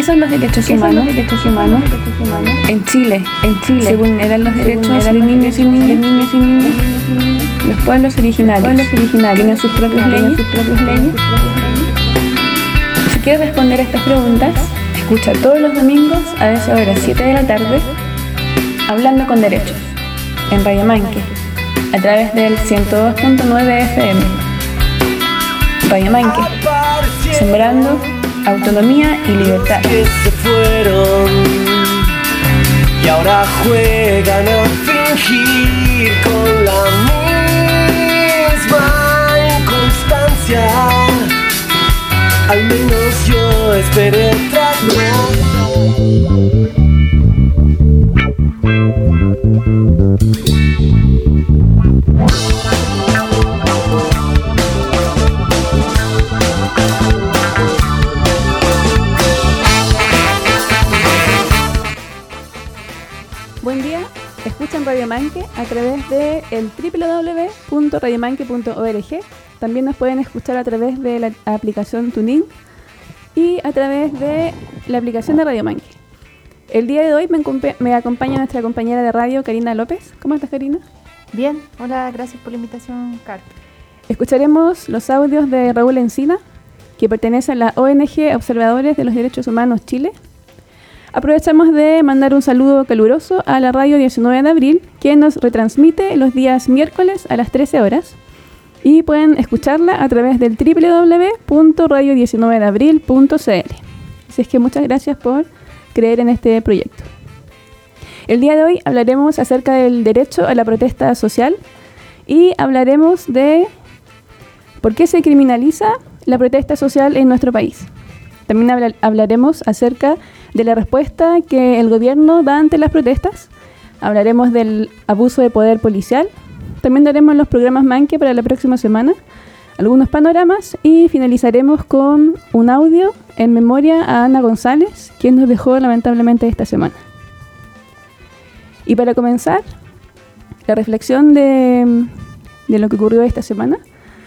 son los derechos humanos? En Chile se vulneran los derechos de niños y niñas. Los pueblos originarios tienen sus propias leyes. Si quieres responder a estas preguntas, escucha todos los domingos a esa hora 7 de la tarde, Hablando con Derechos, en Radio Manque, a través del 102.9 FM. Radio Manque, sembrando autonomía y libertad. Que se fueron y ahora juegan a fingir con la misma inconstancia. Al menos yo esperé otra cosa. Buen día, escuchan Radio Manque a través de el www.radiomanque.org. También nos pueden escuchar a través de la aplicación TuneIn y a través de la aplicación de Radio Manque. El día de hoy me acompaña nuestra compañera de radio, Karina López. ¿Cómo estás, Karina? Bien, hola, gracias por la invitación, Car. Escucharemos los audios de Raúl Encina, que pertenece a la ONG Observadores de los Derechos Humanos Chile. Aprovechamos de mandar un saludo caluroso a la radio 19 de abril, que nos retransmite los días miércoles a las 13 horas. Y pueden escucharla a través del www.radio19deabril.cl. Así es que muchas gracias por creer en este proyecto. El día de hoy hablaremos acerca del derecho a la protesta social y hablaremos de por qué se criminaliza la protesta social en nuestro país. También hablaremos acerca de la respuesta que el gobierno da ante las protestas. Hablaremos del abuso de poder policial. También daremos los programas Manque para la próxima semana, algunos panoramas y finalizaremos con un audio en memoria a Ana González, quien nos dejó lamentablemente esta semana. Y para comenzar, la reflexión de lo que ocurrió esta semana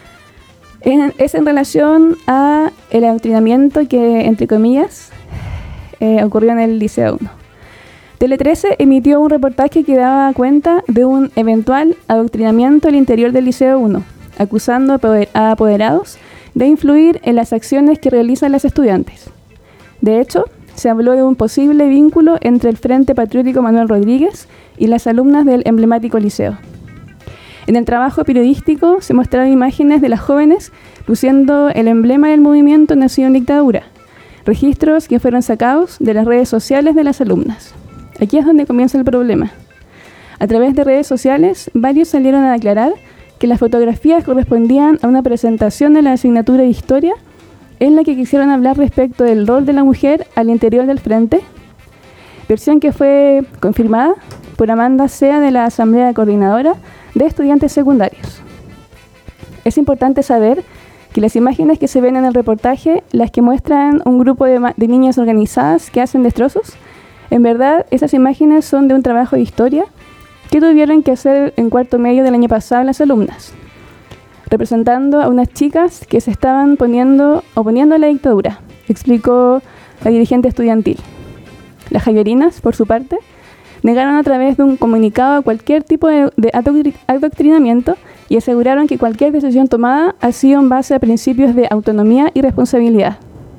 es en relación a el adoctrinamiento que, entre comillas, ocurrió en el Liceo 1. Tele 13 emitió un reportaje que daba cuenta de un eventual adoctrinamiento al interior del Liceo 1, acusando a apoderados de influir en las acciones que realizan las estudiantes. De hecho, se habló de un posible vínculo entre el Frente Patriótico Manuel Rodríguez y las alumnas del emblemático liceo. En el trabajo periodístico se mostraron imágenes de las jóvenes luciendo el emblema del movimiento nacido en dictadura, registros que fueron sacados de las redes sociales de las alumnas. Aquí es donde comienza el problema. A través de redes sociales, varios salieron a declarar que las fotografías correspondían a una presentación de la asignatura de Historia en la que quisieron hablar respecto del rol de la mujer al interior del frente, versión que fue confirmada por Amanda Sea de la Asamblea Coordinadora de Estudiantes Secundarios. Es importante saber que las imágenes que se ven en el reportaje, las que muestran un grupo de niñas organizadas que hacen destrozos, en verdad esas imágenes son de un trabajo de historia que tuvieron que hacer en cuarto medio del año pasado las alumnas, representando a unas chicas que se estaban oponiendo a la dictadura, explicó la dirigente estudiantil. Las Javerinas, por su parte, negaron a través de un comunicado cualquier tipo de adoctrinamiento y aseguraron que cualquier decisión tomada ha sido en base a principios de autonomía y responsabilidad.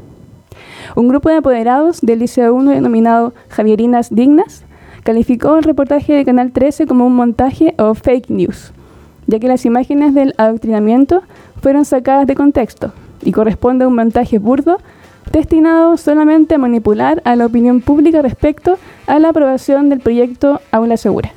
Un grupo de apoderados del Liceo 1 denominado Javierinas Dignas calificó el reportaje de Canal 13 como un montaje o fake news, ya que las imágenes del adoctrinamiento fueron sacadas de contexto y corresponde a un montaje burdo destinado solamente a manipular a la opinión pública respecto a la aprobación del proyecto Aula Segura.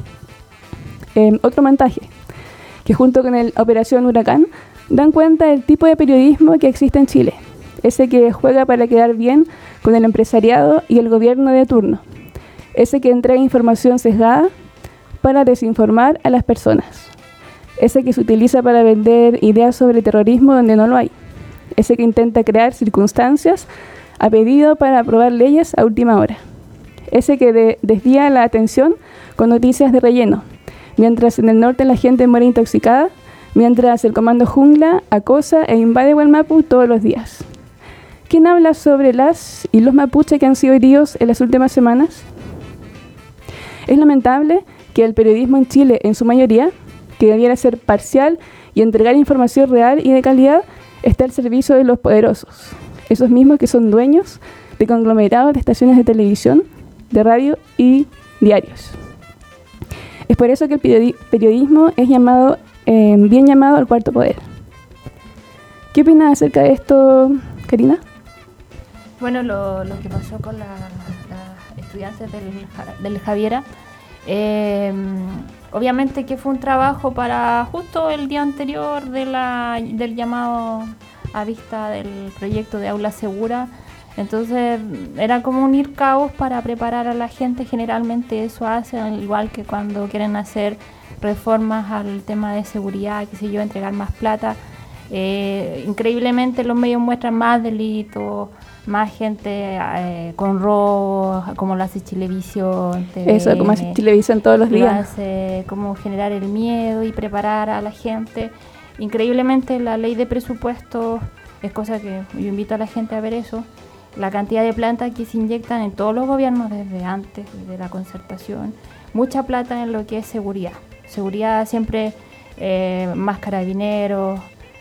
Otro montaje, que junto con el Operación Huracán dan cuenta del tipo de periodismo que existe en Chile, ese que juega para quedar bien con el empresariado y el gobierno de turno, ese que entrega información sesgada para desinformar a las personas, ese que se utiliza para vender ideas sobre terrorismo donde no lo hay, ese que intenta crear circunstancias a pedido para aprobar leyes a última hora, ese que desvía la atención con noticias de relleno, mientras en el norte la gente muere intoxicada, mientras el Comando Jungla acosa e invade Wallmapu todos los días, ¿quién habla sobre las y los mapuches que han sido heridos en las últimas semanas? Es lamentable que el periodismo en Chile, en su mayoría, que debiera ser parcial y entregar información real y de calidad, esté al servicio de los poderosos, esos mismos que son dueños de conglomerados de estaciones de televisión, de radio y diarios. Es por eso que el periodismo es bien llamado al cuarto poder. ¿Qué opinas acerca de esto, Karina? Bueno, lo que pasó con las estudiantes del Javiera, obviamente que fue un trabajo para justo el día anterior del llamado a vista del proyecto de Aula Segura. Entonces era como unir cabos para preparar a la gente. Generalmente eso hacen, igual que cuando quieren hacer reformas al tema de seguridad, qué sé yo, entregar más plata. Increíblemente los medios muestran más delitos, más gente con robo, como lo hace Chilevisión, TVN, eso, como hace Chilevisión todos los días. Hace como generar el miedo y preparar a la gente. Increíblemente la ley de presupuestos es cosa que yo invito a la gente a ver eso. La cantidad de plata que se inyectan en todos los gobiernos desde antes de la concertación, mucha plata en lo que es seguridad. Seguridad siempre, más carabineros,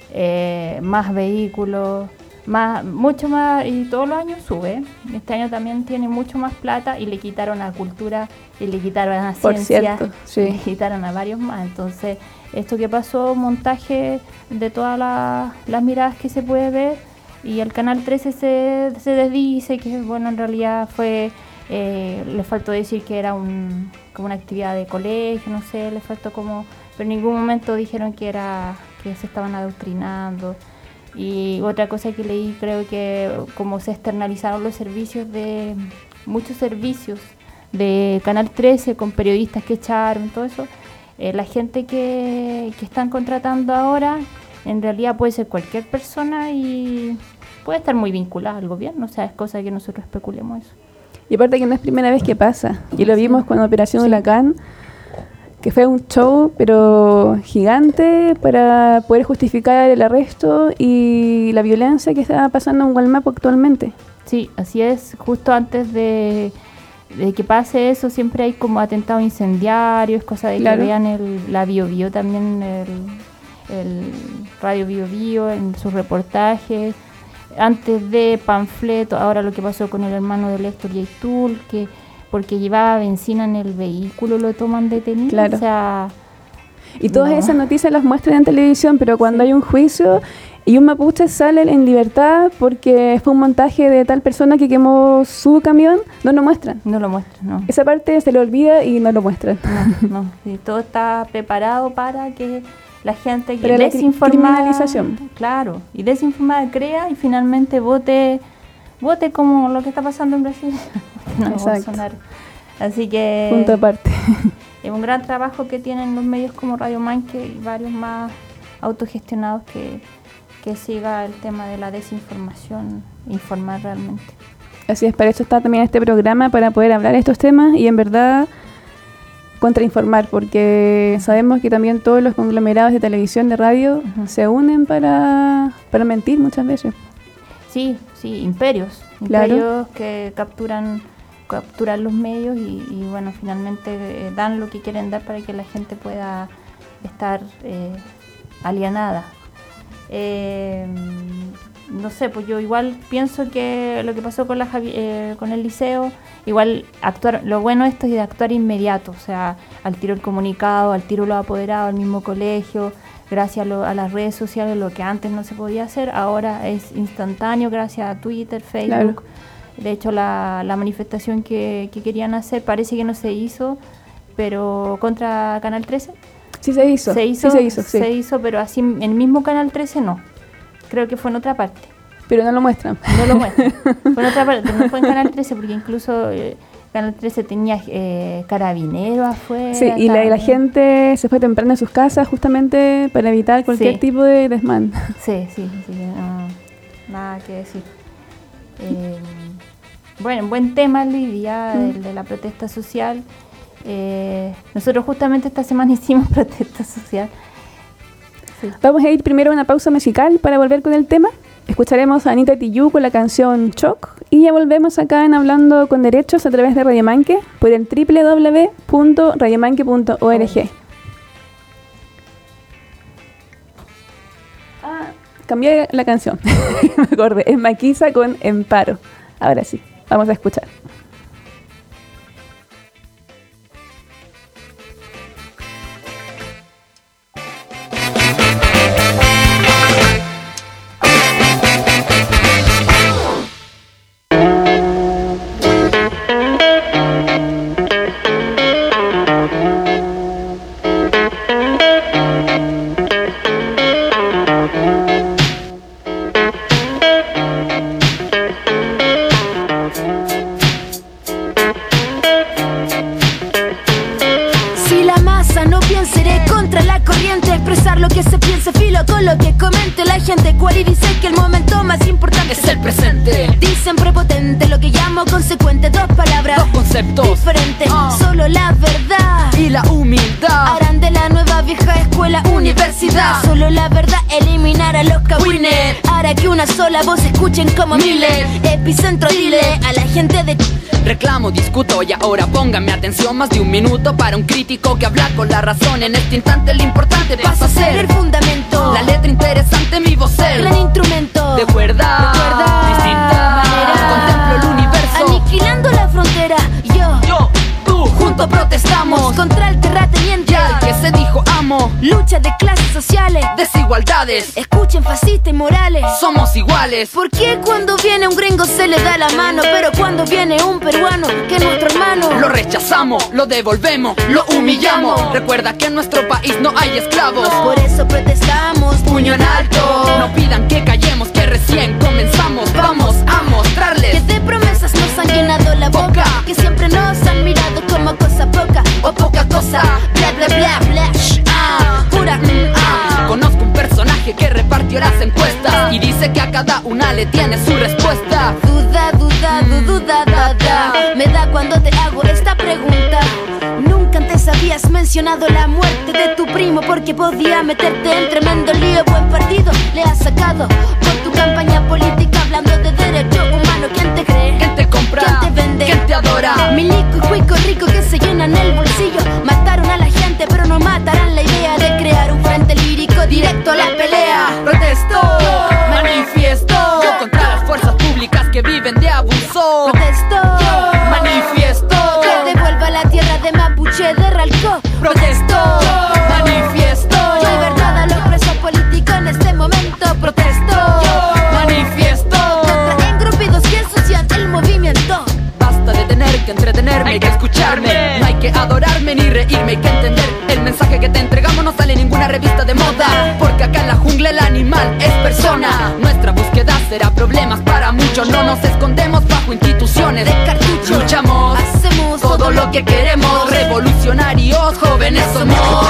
más vehículos, mucho más, y todos los años sube. Este año también tiene mucho más plata y le quitaron a cultura y le quitaron a ciencia, sí. Le quitaron a varios más. Entonces, esto que pasó, montaje de todas las miradas que se puede ver. Y el Canal 13 se desdice que, bueno, en realidad fue, le faltó decir que era como una actividad de colegio, no sé, le faltó como, pero en ningún momento dijeron que se estaban adoctrinando. Y otra cosa que leí, creo que como se externalizaron los servicios muchos servicios de Canal 13 con periodistas que echaron, todo eso, la gente que están contratando ahora en realidad puede ser cualquier persona y puede estar muy vinculada al gobierno, o sea, es cosa que nosotros especulemos eso. Y aparte que no es primera vez que pasa, y lo vimos con Operación Huracán, que fue un show pero gigante para poder justificar el arresto y la violencia que está pasando en Gualmapu actualmente. Sí, así es, justo antes de que pase eso siempre hay como atentados incendiarios, cosa de que vean la Bio también, el Radio Bio en sus reportajes, antes de panfleto, ahora lo que pasó con el hermano de Héctor Yaitul, que porque llevaba benzina en el vehículo lo toman detenido, claro. O sea, y todas esas noticias las muestran en televisión, pero cuando hay un juicio y un mapuche sale en libertad porque fue un montaje de tal persona que quemó su camión, no lo muestran. No lo muestran, no. Esa parte se le olvida y no lo muestran. No. Sí, todo está preparado para que la gente que pero desinformada, criminalización. Claro, y desinformada crea y finalmente vote como lo que está pasando en Brasil. Exacto. Así que punto aparte. Es un gran trabajo que tienen los medios como Radio Manque y varios más autogestionados que siga el tema de la desinformación, informar realmente. Así es, para eso está también este programa, para poder hablar de estos temas y en verdad contrainformar, porque sabemos que también todos los conglomerados de televisión, de radio, se unen para mentir muchas veces. Sí, imperios que capturan los medios y bueno, finalmente dan lo que quieren dar para que la gente pueda estar alienada. No sé, pues yo igual pienso que lo que pasó con el liceo, igual actuar, lo bueno esto es de actuar inmediato, o sea, al tiro el comunicado, al tiro los apoderados, al mismo colegio, gracias a las redes sociales, lo que antes no se podía hacer, ahora es instantáneo gracias a Twitter, Facebook. Claro. De hecho, la manifestación que querían hacer parece que no se hizo, pero contra Canal 13. Sí se hizo. Se hizo, pero así en el mismo Canal 13 no. Creo que fue en otra parte. Pero no lo muestran. No lo muestran. Fue en otra parte, no fue en Canal 13, porque incluso Canal 13 tenía carabineros afuera. Sí, y la gente se fue temprano a sus casas justamente para evitar cualquier tipo de desmán. Sí, nada que decir. Bueno, buen tema, Lidia, el de la protesta social. Nosotros justamente esta semana hicimos protesta social. Sí. Vamos a ir primero a una pausa musical para volver con el tema. Escucharemos a Anita Tijoux con la canción Choc y ya volvemos acá en Hablando con Derechos a través de Radio Manque por el www.radiomanque.org. Cambié la canción, me acordé, es Maquisa con Emparo. Ahora sí, vamos a escuchar. Diferente, solo la verdad y la humildad harán de la nueva vieja escuela universidad. Solo la verdad eliminará a los cagüines, hará que una sola voz escuchen como miles. Epicentro, dile a la gente de... Reclamo, discuto y ahora pónganme atención. Más de un minuto para un crítico que habla con la razón. En este instante lo importante pasa a ser el fundamento, la letra interesante, mi voz, el gran instrumento de cuerda, distinta manera. Contemplo el universo, aniquilando la frontera. Yo, tú, juntos protestamos contra el terrateniente, ya el que se dijo amo. Lucha de clases sociales, desigualdades, escuchen fascistas y morales. Somos iguales. ¿Por qué cuando viene un gringo se le da la mano, pero cuando viene un peruano que es nuestro hermano lo rechazamos, lo devolvemos, lo humillamos? Recuerda que en nuestro país no hay esclavos. Por eso protestamos, puño en alto. No pidan que callemos, que recién comenzamos. Vamos a mostrarles que de promesas nos han llenado la boca, que siempre nos han mirado como cosa poca o poca cosa. Bla bla bla bla, pura Conozco un personaje que repartió las encuestas y dice que a cada una le tiene su respuesta. Duda, me da cuando te hago esta pregunta. Nunca antes habías mencionado la muerte de tu primo, porque podía meterte en tremendo lío. Buen partido le has sacado por tu campaña política, hablando de derecho humano. ¿Quién te cree? ¿Quién te compra? ¿Quién te vende? ¿Quién te adora? Milico y cuico rico que se llenan el bolsillo. Mataron a la gente pero no matarán la idea de crear un frente lírico directo a la pelea. Protesto, manifiesto contra las fuerzas públicas que viven de abuso. Protesto, manifiesto que devuelva la tierra de Mapuche de Ralco. Protesto, manifiesto libertad a los presos políticos en este momento. Protesto, manifiesto contra engrupidos que ensucian el movimiento. Basta de tener que entretenerme, hay que escucharme. No hay que adorarme ni reírme, hay que entender. El mensaje que te entregamos no sale en ninguna revista de moda, porque acá en la jungla el animal es persona. Nuestra búsqueda será problemas para muchos. No nos escondemos bajo instituciones de cartucho. Luchamos, hacemos todo lo que queremos. Revolucionarios, jóvenes somos.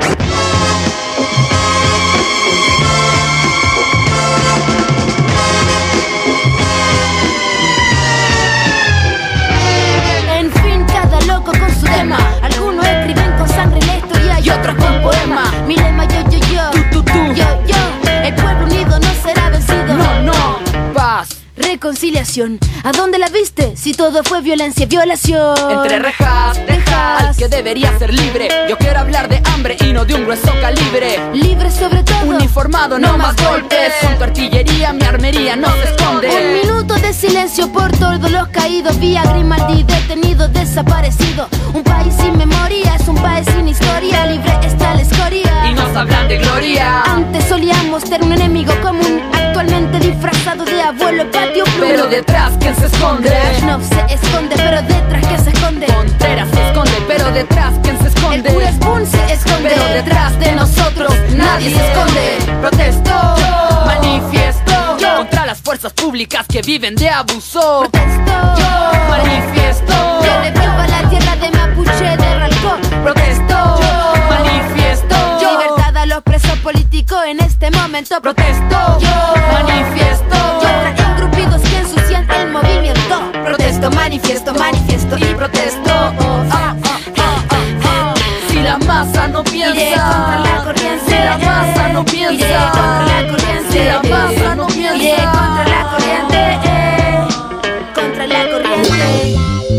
En fin, cada loco con su lema. Algunos escriben con sangre la historia y otros con poema. Mi lema yo. Yo, el pueblo unido no será vencido. No, paz, reconciliación. ¿A dónde la viste? Si todo fue violencia, violación. entre rejas, deja al que debería ser libre. Yo quiero hablar de hambre y no de un grueso calibre. Libre sobre todo, uniformado, no más golpes. Con tu artillería, mi armería no se esconde. Un minuto de silencio por todos los caídos. Vía Grimaldi, detenido, desaparecido. Un país sin memoria, es un país sin historia. Libre está la escoria y nos hablan de gloria. Antes solíamos ser un enemigo común, actualmente disfrazado de abuelo patio blue. Pero detrás, ¿quién se esconde? Brezhnev se esconde, pero detrás, ¿quién se esconde? Contreras se esconde, pero detrás, ¿quién se esconde? El cura Spoon se esconde, pero detrás de nosotros nadie se esconde. Protesto, manifiesto contra las fuerzas públicas que viven de abuso. Protesto, manifiesto que devuelva la tierra de Mapuche de Ralco. Protesto, manifiesto libertad a los presos políticos en este momento. Protesto, manifiesto contra engrupidos que ensucian el movimiento. Protesto, manifiesto y protesto. Si la la masa no piensa, iré contra la corriente. si la masa no piensa, Iré contra la corriente. si la masa no piensa, Iré contra la corriente. Contra la corriente.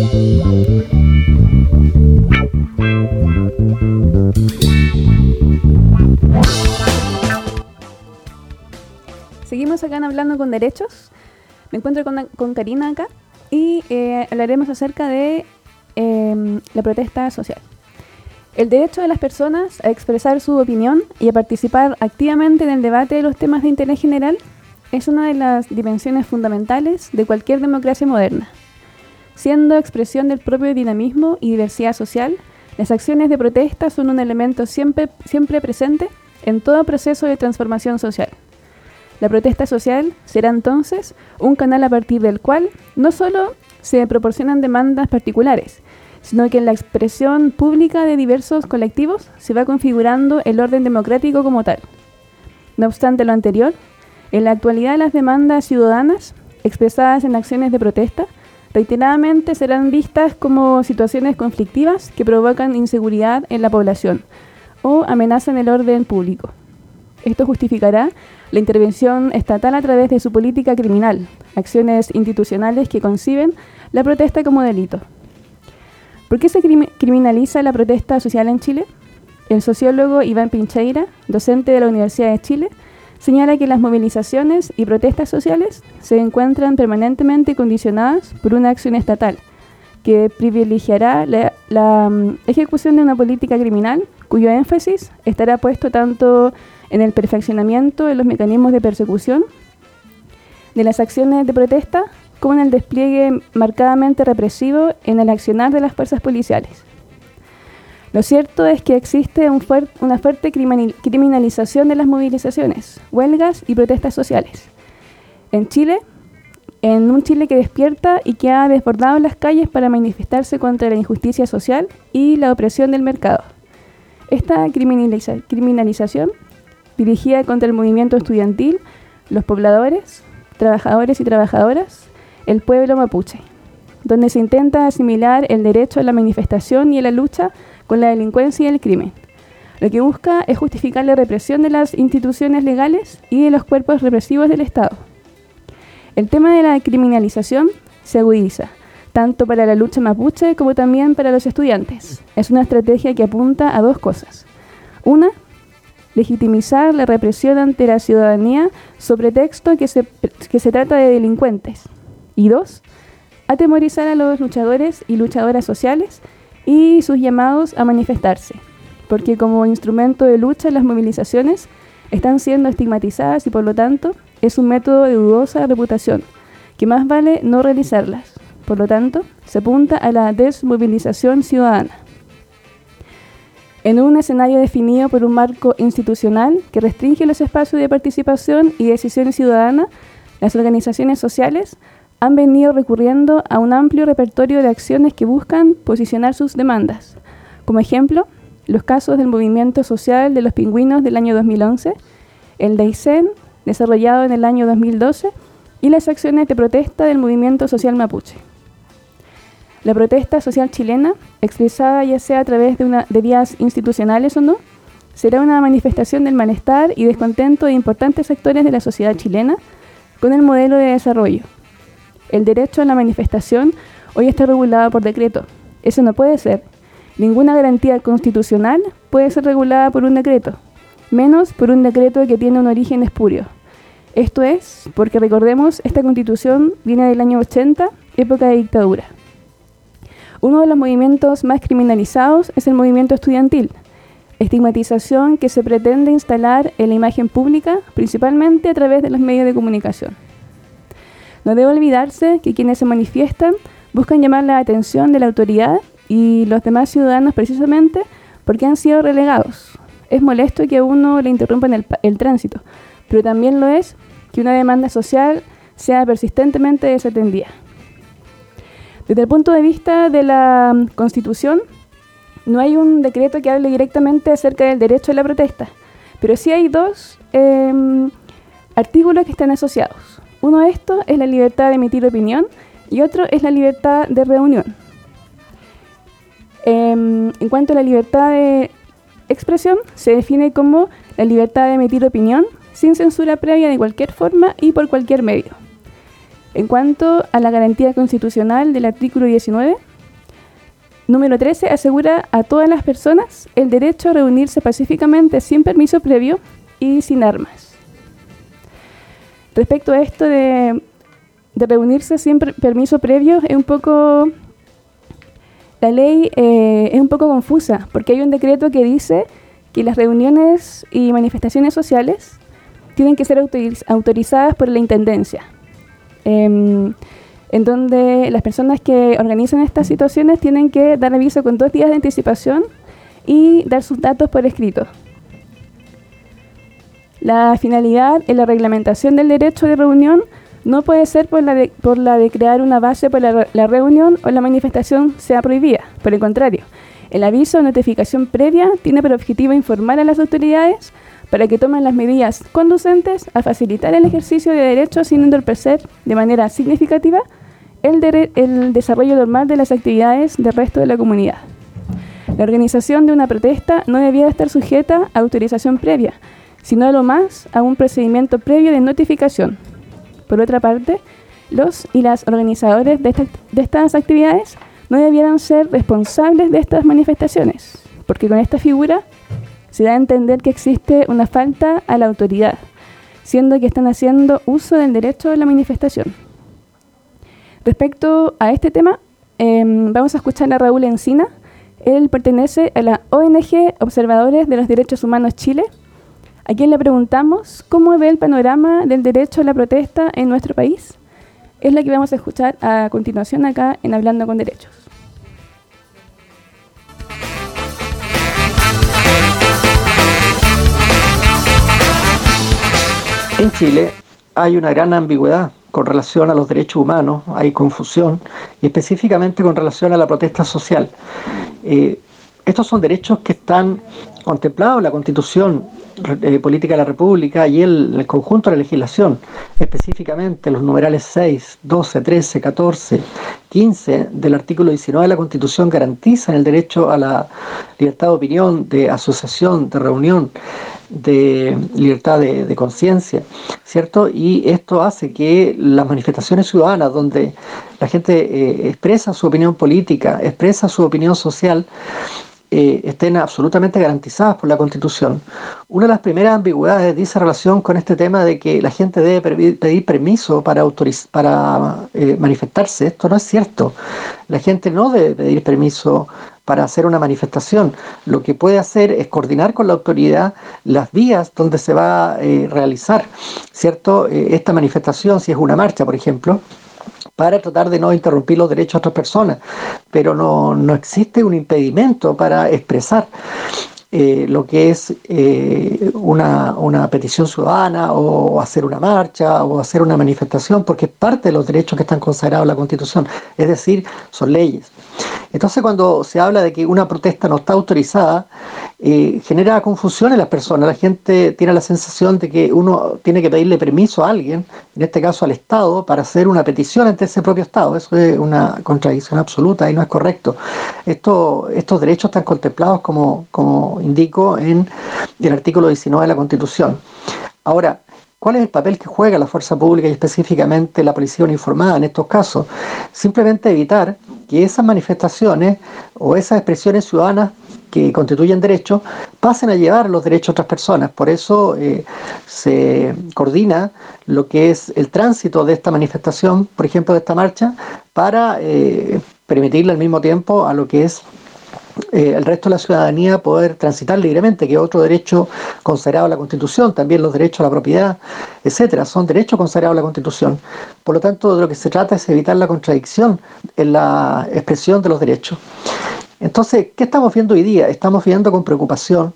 Seguimos acá en Hablando con Derechos. Me encuentro con Karina acá y hablaremos acerca de la protesta social. El derecho de las personas a expresar su opinión y a participar activamente en el debate de los temas de interés general es una de las dimensiones fundamentales de cualquier democracia moderna. Siendo expresión del propio dinamismo y diversidad social, las acciones de protesta son un elemento siempre presente en todo proceso de transformación social. La protesta social será entonces un canal a partir del cual no solo se proporcionan demandas particulares, sino que en la expresión pública de diversos colectivos se va configurando el orden democrático como tal. No obstante lo anterior, en la actualidad las demandas ciudadanas expresadas en acciones de protesta reiteradamente serán vistas como situaciones conflictivas que provocan inseguridad en la población o amenazan el orden público. Esto justificará la intervención estatal a través de su política criminal, acciones institucionales que conciben la protesta como delito. ¿Por qué se criminaliza la protesta social en Chile? El sociólogo Iván Pincheira, docente de la Universidad de Chile, señala que las movilizaciones y protestas sociales se encuentran permanentemente condicionadas por una acción estatal que privilegiará la ejecución de una política criminal cuyo énfasis estará puesto tanto en el perfeccionamiento de los mecanismos de persecución de las acciones de protesta como en el despliegue marcadamente represivo en el accionar de las fuerzas policiales. Lo cierto es que existe una fuerte criminalización de las movilizaciones, huelgas y protestas sociales. En Chile, en un Chile que despierta y que ha desbordado las calles para manifestarse contra la injusticia social y la opresión del mercado. Esta criminalización, dirigida contra el movimiento estudiantil, los pobladores, trabajadores y trabajadoras, el pueblo mapuche, donde se intenta asimilar el derecho a la manifestación y a la lucha con la delincuencia y el crimen. Lo que busca es justificar la represión de las instituciones legales y de los cuerpos represivos del Estado. El tema de la criminalización se agudiza, tanto para la lucha mapuche como también para los estudiantes. Es una estrategia que apunta a dos cosas. Una, legitimizar la represión ante la ciudadanía sobre texto que se trata de delincuentes. Y dos, atemorizar a los luchadores y luchadoras sociales y sus llamados a manifestarse, porque como instrumento de lucha las movilizaciones están siendo estigmatizadas y por lo tanto es un método de dudosa reputación, que más vale no realizarlas. Por lo tanto, se apunta a la desmovilización ciudadana. En un escenario definido por un marco institucional que restringe los espacios de participación y decisión ciudadana, las organizaciones sociales han venido recurriendo a un amplio repertorio de acciones que buscan posicionar sus demandas. Como ejemplo, los casos del movimiento social de los pingüinos del año 2011, el DEICEN, desarrollado en el año 2012, y las acciones de protesta del movimiento social mapuche. La protesta social chilena, expresada ya sea a través de vías institucionales o no, será una manifestación del malestar y descontento de importantes sectores de la sociedad chilena con el modelo de desarrollo. El derecho a la manifestación hoy está regulado por decreto. Eso no puede ser. Ninguna garantía constitucional puede ser regulada por un decreto, menos por un decreto que tiene un origen espurio. Esto es porque, recordemos, esta Constitución viene del año 80, época de dictadura. Uno de los movimientos más criminalizados es el movimiento estudiantil, estigmatización que se pretende instalar en la imagen pública, principalmente a través de los medios de comunicación. No debe olvidarse que quienes se manifiestan buscan llamar la atención de la autoridad y los demás ciudadanos precisamente porque han sido relegados. Es molesto que a uno le interrumpan el tránsito, pero también lo es que una demanda social sea persistentemente desatendida. Desde el punto de vista de la Constitución, no hay un decreto que hable directamente acerca del derecho a la protesta, pero sí hay dos artículos que están asociados. Uno de estos es la libertad de emitir opinión y otro es la libertad de reunión. En cuanto a la libertad de expresión se define como la libertad de emitir opinión sin censura previa de cualquier forma y por cualquier medio. En cuanto a la garantía constitucional del artículo 19, número 13 asegura a todas las personas el derecho a reunirse pacíficamente sin permiso previo y sin armas. Respecto a esto de reunirse sin permiso previo, la ley es un poco confusa, porque hay un decreto que dice que las reuniones y manifestaciones sociales tienen que ser autorizadas por la Intendencia, en donde las personas que organizan estas situaciones tienen que dar aviso con 2 días de anticipación y dar sus datos por escrito. La finalidad en la reglamentación del derecho de reunión no puede ser por la de crear una base para la reunión o la manifestación sea prohibida. Por el contrario, el aviso o notificación previa tiene por objetivo informar a las autoridades para que tomen las medidas conducentes a facilitar el ejercicio de derechos sin entorpecer de manera significativa el desarrollo normal de las actividades del resto de la comunidad. La organización de una protesta no debiera estar sujeta a autorización previa, sino a lo más a un procedimiento previo de notificación. Por otra parte, los y las organizadores de estas actividades no debieran ser responsables de estas manifestaciones, porque con esta figura se da a entender que existe una falta a la autoridad, siendo que están haciendo uso del derecho de la manifestación. Respecto a este tema, vamos a escuchar a Raúl Encina. Él pertenece a la ONG Observadores de los Derechos Humanos Chile, a quien le preguntamos cómo ve el panorama del derecho a la protesta en nuestro país. Es la que vamos a escuchar a continuación acá en Hablando con Derechos. En Chile hay una gran ambigüedad con relación a los derechos humanos, hay confusión, y específicamente con relación a la protesta social. Estos son derechos que están contemplados en la Constitución Política de la República y el conjunto de la legislación, específicamente los numerales 6, 12, 13, 14, 15 del artículo 19 de la Constitución garantizan el derecho a la libertad de opinión, de asociación, de reunión, de libertad de conciencia, ¿cierto? Y esto hace que las manifestaciones ciudadanas, donde la gente expresa su opinión política, expresa su opinión social, estén absolutamente garantizadas por la Constitución. Una de las primeras ambigüedades dice relación con este tema de que la gente debe pedir permiso para manifestarse. Esto no es cierto. La gente no debe pedir permiso para hacer una manifestación. Lo que puede hacer es coordinar con la autoridad las vías donde se va a realizar, ¿cierto? Esta manifestación, si es una marcha, por ejemplo, para tratar de no interrumpir los derechos de otras personas, pero no existe un impedimento para expresar lo que es una petición ciudadana o hacer una marcha o hacer una manifestación, porque es parte de los derechos que están consagrados en la Constitución, es decir, son leyes. Entonces, cuando se habla de que una protesta no está autorizada, genera confusión en las personas. La gente tiene la sensación de que uno tiene que pedirle permiso a alguien, en este caso al Estado, para hacer una petición ante ese propio Estado. Eso es una contradicción absoluta y no es correcto. Estos derechos están contemplados, como indico, en el artículo 19 de la Constitución. Ahora, ¿cuál es el papel que juega la fuerza pública y específicamente la policía uniformada en estos casos? Simplemente evitar que esas manifestaciones o esas expresiones ciudadanas que constituyen derechos pasen a llevar los derechos de otras personas. Por eso se coordina lo que es el tránsito de esta manifestación, por ejemplo, de esta marcha, para permitirle al mismo tiempo a lo que es el resto de la ciudadanía poder transitar libremente, que es otro derecho consagrado en la Constitución, también los derechos a la propiedad, etcétera, son derechos consagrados en la Constitución. Por lo tanto, de lo que se trata es evitar la contradicción en la expresión de los derechos. Entonces, ¿qué estamos viendo hoy día? Estamos viendo con preocupación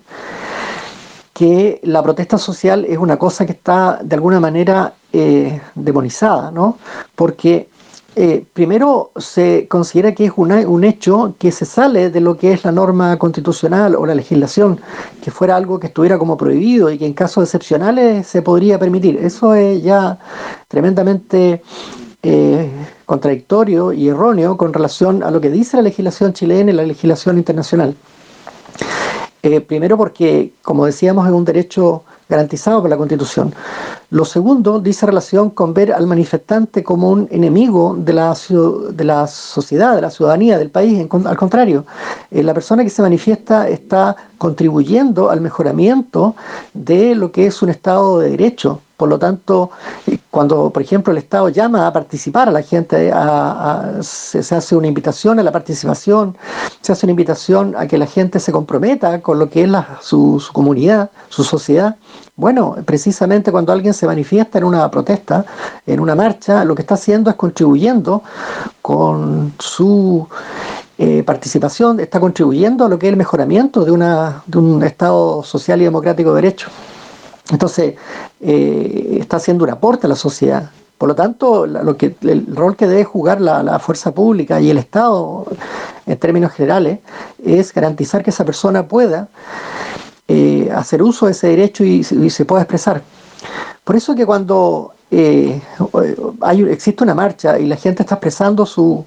que la protesta social es una cosa que está de alguna manera demonizada, ¿no? Porque primero se considera que es un hecho que se sale de lo que es la norma constitucional o la legislación, que fuera algo que estuviera como prohibido y que en casos excepcionales se podría permitir. Eso es ya tremendamente contradictorio y erróneo con relación a lo que dice la legislación chilena y la legislación internacional. Primero porque, como decíamos, es un derecho garantizado por la Constitución. Lo segundo dice relación con ver al manifestante como un enemigo de la sociedad, de la ciudadanía, del país. Al contrario, la persona que se manifiesta está contribuyendo al mejoramiento de lo que es un Estado de Derecho. Por lo tanto, cuando, por ejemplo, el Estado llama a participar a la gente, se hace una invitación a la participación, se hace una invitación a que la gente se comprometa con lo que es su comunidad, su sociedad. Bueno, precisamente cuando alguien se manifiesta en una protesta, en una marcha, lo que está haciendo es contribuyendo con su participación, está contribuyendo a lo que es el mejoramiento de un Estado social y democrático de derecho. Entonces, está haciendo un aporte a la sociedad. Por lo tanto, el rol que debe jugar la fuerza pública y el Estado, en términos generales, es garantizar que esa persona pueda hacer uso de ese derecho y se pueda expresar. Por eso que cuando existe una marcha y la gente está expresando su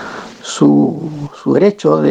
derecho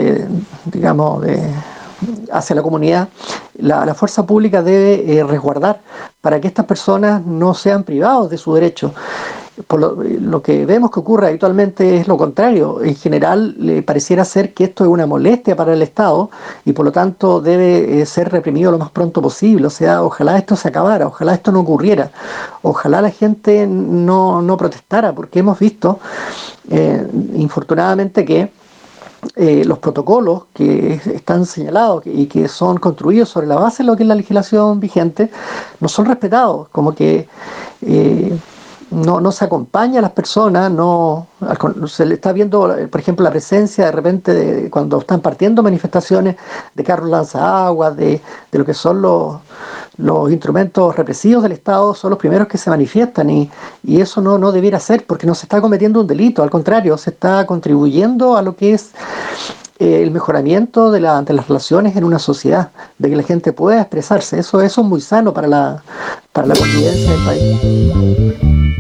hacia la comunidad, la fuerza pública debe resguardar para que estas personas no sean privados de su derecho. Lo que vemos que ocurre habitualmente es lo contrario. En general, pareciera ser que esto es una molestia para el Estado y por lo tanto debe ser reprimido lo más pronto posible. O sea, ojalá esto se acabara, ojalá esto no ocurriera, ojalá la gente no protestara, porque hemos visto, infortunadamente, que los protocolos que están señalados y que son construidos sobre la base de lo que es la legislación vigente no son respetados, como que no se acompaña a las personas, se le está viendo, por ejemplo, la presencia de repente cuando están partiendo manifestaciones de carros lanzaguas, de lo que son los instrumentos represivos del Estado, son los primeros que se manifiestan y eso no debiera ser, porque no se está cometiendo un delito, al contrario, se está contribuyendo a lo que es el mejoramiento de las relaciones en una sociedad, de que la gente pueda expresarse. Eso es muy sano para la convivencia del país.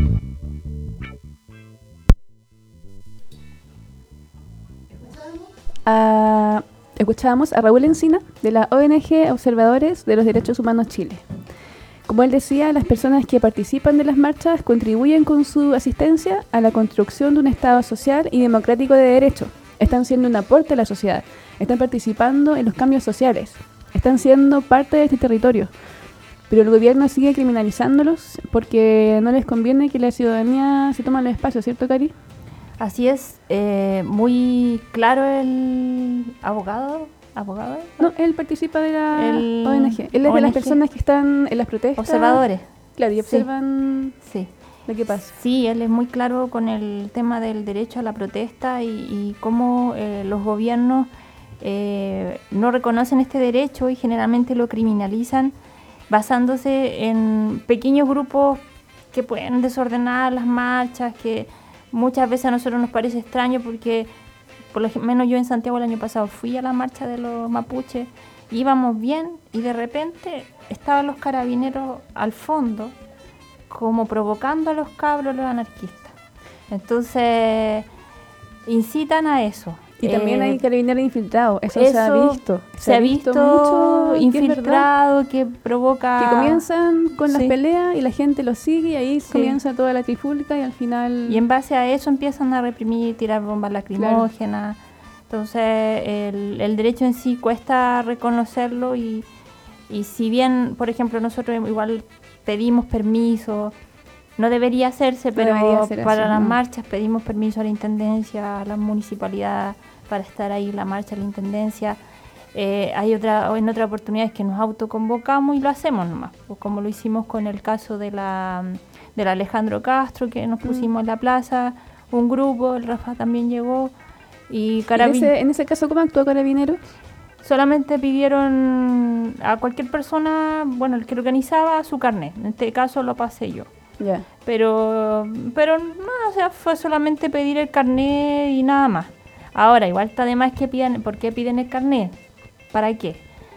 Escuchábamos a Raúl Encina de la ONG Observadores de los Derechos Humanos Chile. Como él decía, las personas que participan de las marchas contribuyen con su asistencia a la construcción de un Estado social y democrático de derecho. Están siendo un aporte a la sociedad, están participando en los cambios sociales, están siendo parte de este territorio. Pero el gobierno sigue criminalizándolos porque no les conviene que la ciudadanía se tome el espacio, ¿cierto, Cari? Así es, muy claro el abogado. No, él participa de la ONG. Él es de las personas que están en las protestas. Observadores. Claro, y observan lo que pasa. Sí, él es muy claro con el tema del derecho a la protesta y cómo los gobiernos no reconocen este derecho y generalmente lo criminalizan basándose en pequeños grupos que pueden desordenar las marchas, que muchas veces a nosotros nos parece extraño porque, por lo menos yo en Santiago el año pasado fui a la marcha de los mapuches, íbamos bien y de repente estaban los carabineros al fondo como provocando a los cabros, los anarquistas. Entonces incitan a eso. Y también hay carabineros infiltrados, eso se ha visto. Se ha visto mucho infiltrado que provoca... Que comienzan con las peleas y la gente los sigue y ahí comienza toda la trifulca y al final... Y en base a eso empiezan a reprimir, tirar bombas lacrimógenas. Claro. Entonces el derecho en sí cuesta reconocerlo y si bien, por ejemplo, nosotros igual pedimos permiso, no debería hacerse, pero para las marchas pedimos permiso a la Intendencia, a la Municipalidad, para estar ahí en la marcha, la Intendencia. Hay en otras oportunidades que nos autoconvocamos y lo hacemos nomás, pues como lo hicimos con el caso del Alejandro Castro, que nos pusimos en la plaza, un grupo, el Rafa también llegó. Y en ese caso, ¿cómo actuó Carabineros? Solamente pidieron a cualquier persona, bueno, el que organizaba, su carnet. En este caso lo pasé yo. Yeah. Pero no, o sea, fue solamente pedir el carnet y nada más. Ahora, igual está de más que pidan, ¿por qué piden el carnet? ¿Para qué?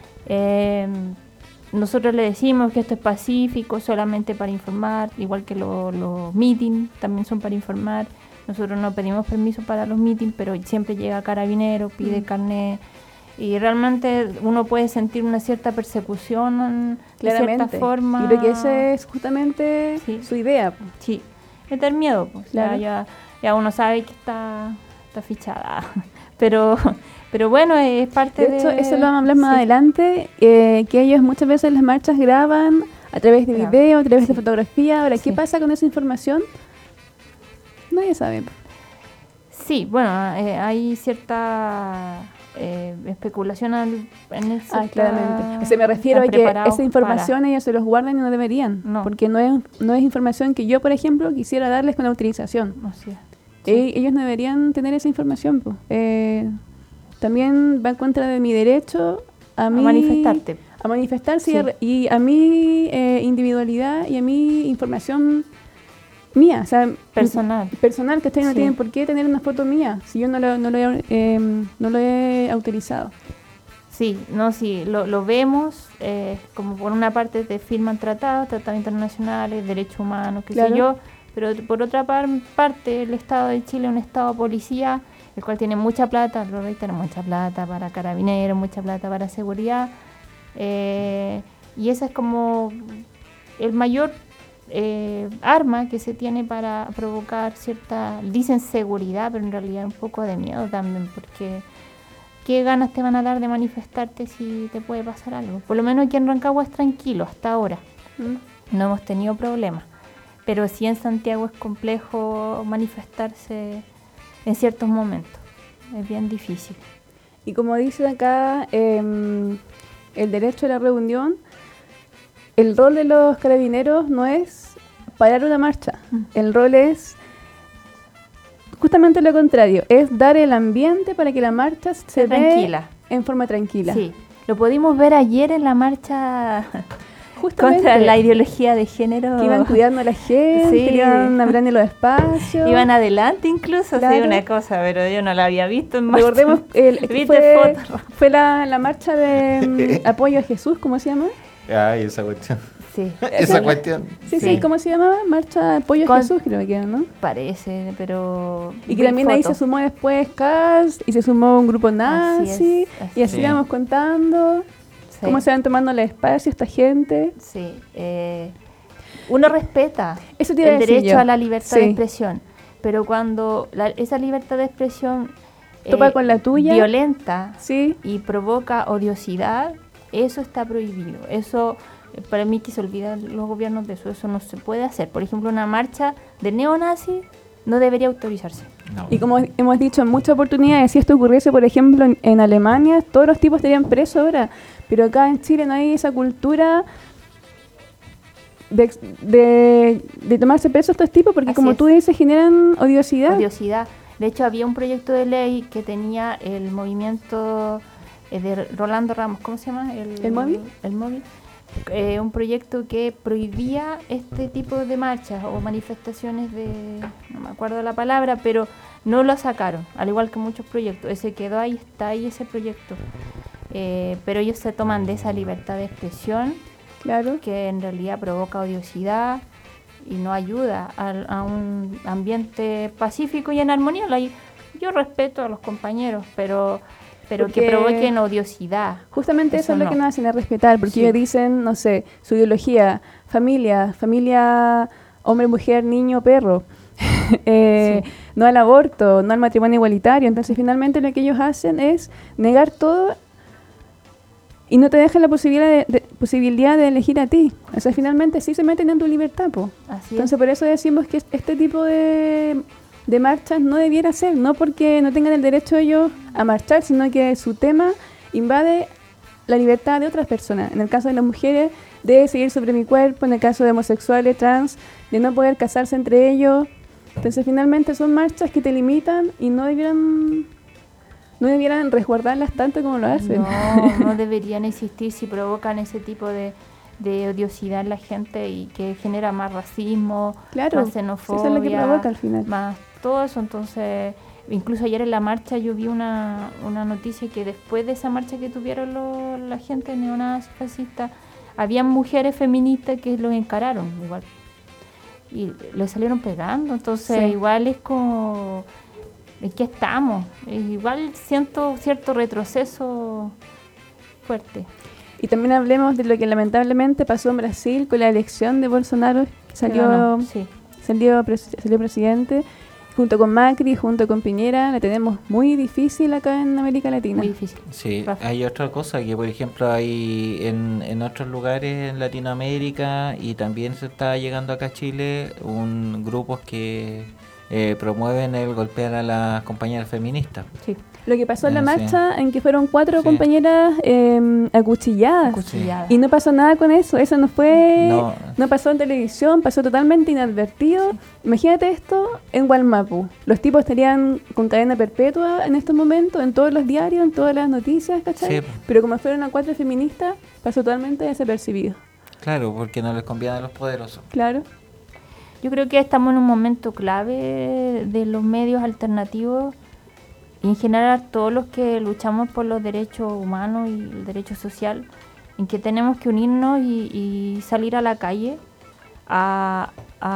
Nosotros le decimos que esto es pacífico, solamente para informar, igual que los meetings también son para informar. Nosotros no pedimos permiso para los meetings, pero siempre llega Carabinero, pide carnet. Y realmente uno puede sentir una cierta persecución de cierta forma. Y creo que esa es justamente su idea. Po. Sí, meter miedo. Pues. Claro. Ya uno sabe que está fichada. Pero bueno, es parte de hecho, eso lo vamos a hablar más adelante, que ellos muchas veces las marchas graban a través de video, a través de fotografía. Ahora, ¿qué pasa con esa información? Nadie sabe. Sí, bueno, hay cierta especulación en el sector. Claramente. O sea, me refiero a que esa información ellos se los guardan y no deberían. Porque no es información que yo, por ejemplo, quisiera darles con autorización. Ellos no deberían tener esa información. También va en contra de mi derecho a manifestarte. A manifestarse y a mi individualidad y a mi información mía, o sea, personal, que ustedes no tienen por qué tener una foto mía si yo no lo he autorizado. Sí, lo vemos, como por una parte te firman tratados internacionales, derechos humanos, qué sé yo, pero por otra parte el Estado de Chile es un Estado de policía, el cual tiene mucha plata, lo reitero, mucha plata para carabineros, mucha plata para seguridad, y esa es como el mayor arma que se tiene para provocar dicen seguridad, pero en realidad un poco de miedo también, porque ¿qué ganas te van a dar de manifestarte si te puede pasar algo? Por lo menos aquí en Rancagua es tranquilo hasta ahora, no hemos tenido problemas, pero sí en Santiago es complejo manifestarse en ciertos momentos, es bien difícil. Y como dice acá, el derecho a la reunión, el rol de los carabineros no es parar una marcha, el rol es justamente lo contrario, es dar el ambiente para que la marcha se dé en forma tranquila. Sí, lo pudimos ver ayer en la marcha contra la ideología de género. Que iban cuidando a la gente, iban abriendo los espacios. Iban adelante incluso, una cosa, pero yo no la había visto en marcha. Recordemos, fue la marcha de apoyo a Jesús, ¿cómo se llama? Ay, esa cuestión. Sí. Esa cuestión. Sí, ¿cómo se llamaba? Marcha de apoyo a Jesús, creo que, ¿no? Parece, pero... Y que también ahí se sumó después CAS y se sumó un grupo nazi, y así íbamos contando cómo se van tomando el espacio esta gente. Sí, uno respeta el derecho a la libertad de expresión, pero cuando esa libertad de expresión topa con la tuya, violenta y provoca odiosidad, eso está prohibido. Eso, para mí, que se olvidan los gobiernos de eso no se puede hacer. Por ejemplo, una marcha de neonazis no debería autorizarse. No. Y como hemos dicho en muchas oportunidades, si esto ocurriese, por ejemplo, en Alemania, todos los tipos estarían presos ahora, pero acá en Chile no hay esa cultura de tomarse presos estos tipos, porque como tú dices, generan odiosidad. De hecho, había un proyecto de ley que tenía el movimiento de Rolando Ramos, ¿cómo se llama? ¿El móvil? El móvil. Un proyecto que prohibía este tipo de marchas o manifestaciones no me acuerdo la palabra, pero no lo sacaron, al igual que muchos proyectos. Ese quedó ahí, está ahí ese proyecto. Pero ellos se toman de esa libertad de expresión, que en realidad provoca odiosidad y no ayuda a un ambiente pacífico y en armonía. Yo respeto a los compañeros, pero que provoquen odiosidad. Justamente eso es lo que nos hacen respetar, porque ellos dicen, no sé, su ideología, familia, hombre, mujer, niño, perro, no al aborto, no al matrimonio igualitario. Entonces finalmente lo que ellos hacen es negar todo y no te dejan la posibilidad de elegir a ti. O sea, finalmente sí se meten en tu libertad, po. Entonces por eso decimos que este tipo de marchas no debiera ser, no porque no tengan el derecho ellos a marchar, sino que su tema invade la libertad de otras personas. En el caso de las mujeres, de decidir sobre mi cuerpo, en el caso de homosexuales, trans, de no poder casarse entre ellos. Entonces finalmente son marchas que te limitan y no debieran resguardarlas tanto como lo hacen. No deberían existir si provocan ese tipo de odiosidad en la gente y que genera más racismo, más xenofobia, eso es lo que provoca al final. Más todo eso. Entonces, incluso ayer en la marcha yo vi una noticia que después de esa marcha que tuvieron la gente neonazi fascista, habían mujeres feministas que los encararon igual y les salieron pegando. Entonces igual es como ¿En qué estamos? Igual siento cierto retroceso fuerte. Y también hablemos de lo que lamentablemente pasó en Brasil con la elección de Bolsonaro, que salió presidente, junto con Macri, junto con Piñera. La tenemos muy difícil acá en América Latina. Muy difícil. Sí, Rafa. hay otra cosa que, por ejemplo, hay en otros lugares en Latinoamérica y también se está llegando acá a Chile grupos que promueven el golpear a las compañeras feministas. Sí. Lo que pasó en la Sí. marcha, en que fueron 4 Sí. compañeras acuchilladas. Cuchillada. Y no pasó nada con eso. Eso no fue... No. No pasó en televisión, pasó totalmente inadvertido. Imagínate esto en Gualmapu. Los tipos estarían con cadena perpetua en estos momentos, en todos los diarios, en todas las noticias, ¿cachai? Sí. Pero como fueron a 4 feministas, pasó totalmente desapercibido. Claro, porque no les conviene a los poderosos. Claro. Yo creo que estamos en un momento clave de los medios alternativos y en general todos los que luchamos por los derechos humanos y el derecho social, en que tenemos que unirnos y salir a la calle a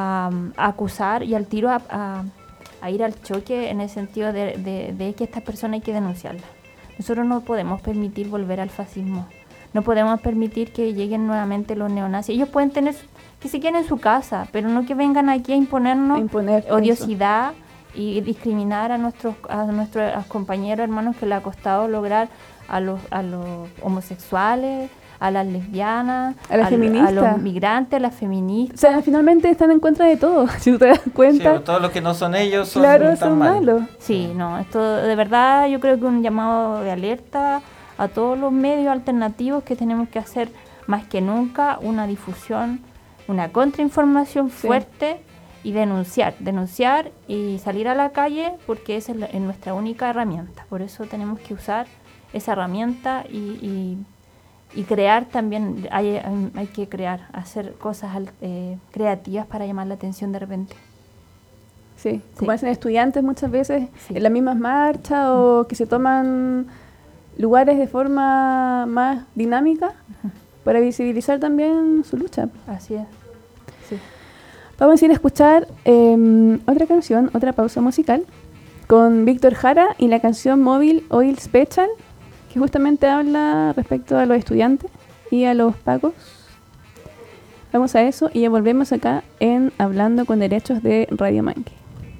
acusar y al tiro a ir al choque en el sentido de que estas personas hay que denunciarlas. Nosotros no podemos permitir volver al fascismo. No podemos permitir que lleguen nuevamente los neonazis. Ellos pueden tener que se queden en su casa, pero no que vengan aquí a imponernos odiosidad y discriminar a nuestros compañeros, hermanos, que le ha costado lograr a los homosexuales, a las lesbianas, a las feministas, a los migrantes, a las O feministas. sea, finalmente están en contra de todo. Si tú te das Sí, cuenta, pero todos los que no son ellos son claro, tan son malos. malos. Sí, no, esto de verdad yo creo que un llamado de alerta a todos los medios alternativos que tenemos que hacer más que nunca una difusión, una contrainformación fuerte y denunciar y salir a la calle porque esa es nuestra única herramienta. Por eso tenemos que usar esa herramienta y crear también, hay que crear, hacer cosas creativas para llamar la atención de repente. Sí, como hacen estudiantes muchas veces en las mismas marchas o que se toman lugares de forma más dinámica para visibilizar también su lucha. Así es. Sí. Vamos a ir a escuchar otra canción, otra pausa musical con Víctor Jara y la canción Móvil Oil Special, que justamente habla respecto a los estudiantes y a los pagos. Vamos a eso y ya volvemos acá en Hablando con Derechos de Radio Manque.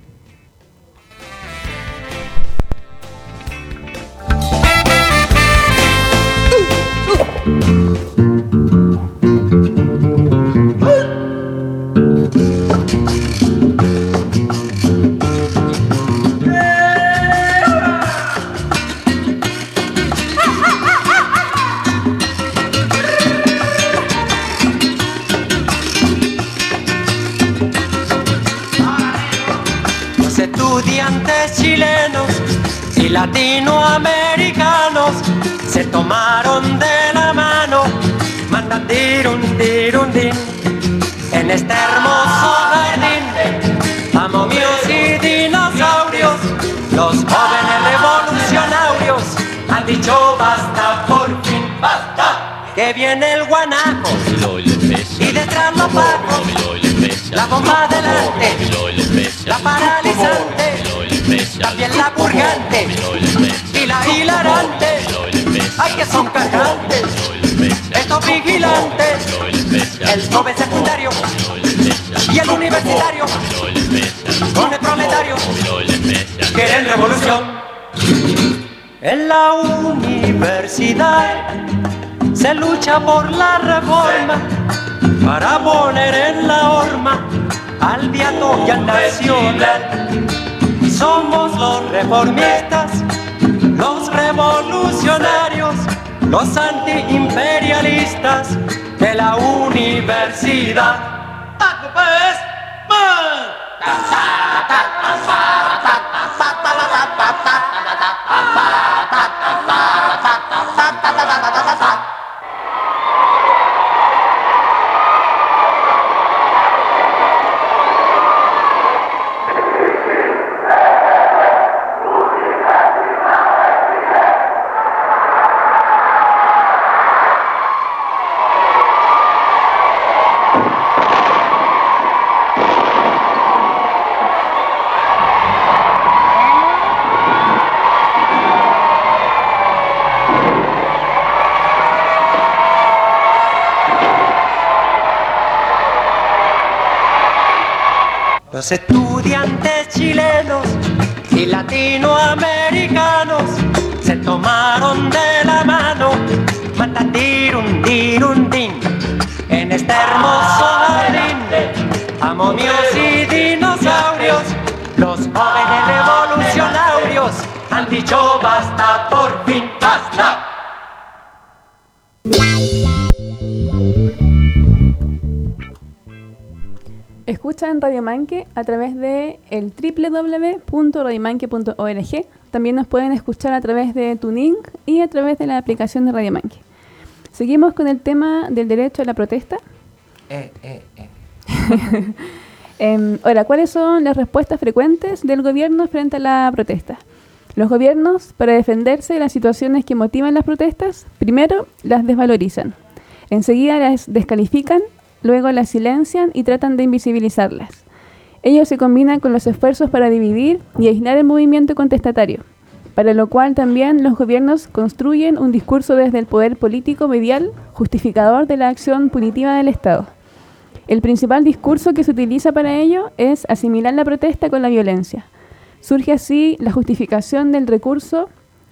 Los estudiantes chilenos y latinoamericanos se tomaron de la mano, mandan dirun, en este hermoso jardín, a momios y dinosaurios. Los jóvenes revolucionarios han dicho basta, por fin basta, que viene el guanaco y detrás los pacos, la bomba delante, la paralizante, también la purgante y la hilarante. Ay, que son cagantes estos vigilantes, el joven secundario y el universitario con el proletario quieren revolución. En la universidad se lucha por la reforma para poner en la horma al beato y al nacional. Somos los reformistas, los revolucionarios, los antiimperialistas de la universidad. Los estudiantes chilenos y latinoamericanos se tomaron de la mano, matatirundirundín, en este hermoso jardín, a momios y dinosaurios, los jóvenes revolucionarios han dicho basta, por fin basta. Escuchan Radio Manque a través de el www.radiomanque.org. También nos pueden escuchar a través de TuneIn y a través de la aplicación de Radio Manque. Seguimos con el tema del derecho a la protesta. Ahora, ¿cuáles son las respuestas frecuentes del gobierno frente a la protesta? Los gobiernos, para defenderse de las situaciones que motivan las protestas, primero las desvalorizan, enseguida las descalifican, luego las silencian y tratan de invisibilizarlas. Ello se combina con los esfuerzos para dividir y aislar el movimiento contestatario, para lo cual también los gobiernos construyen un discurso desde el poder político medial justificador de la acción punitiva del Estado. El principal discurso que se utiliza para ello es asimilar la protesta con la violencia. Surge así la justificación del recurso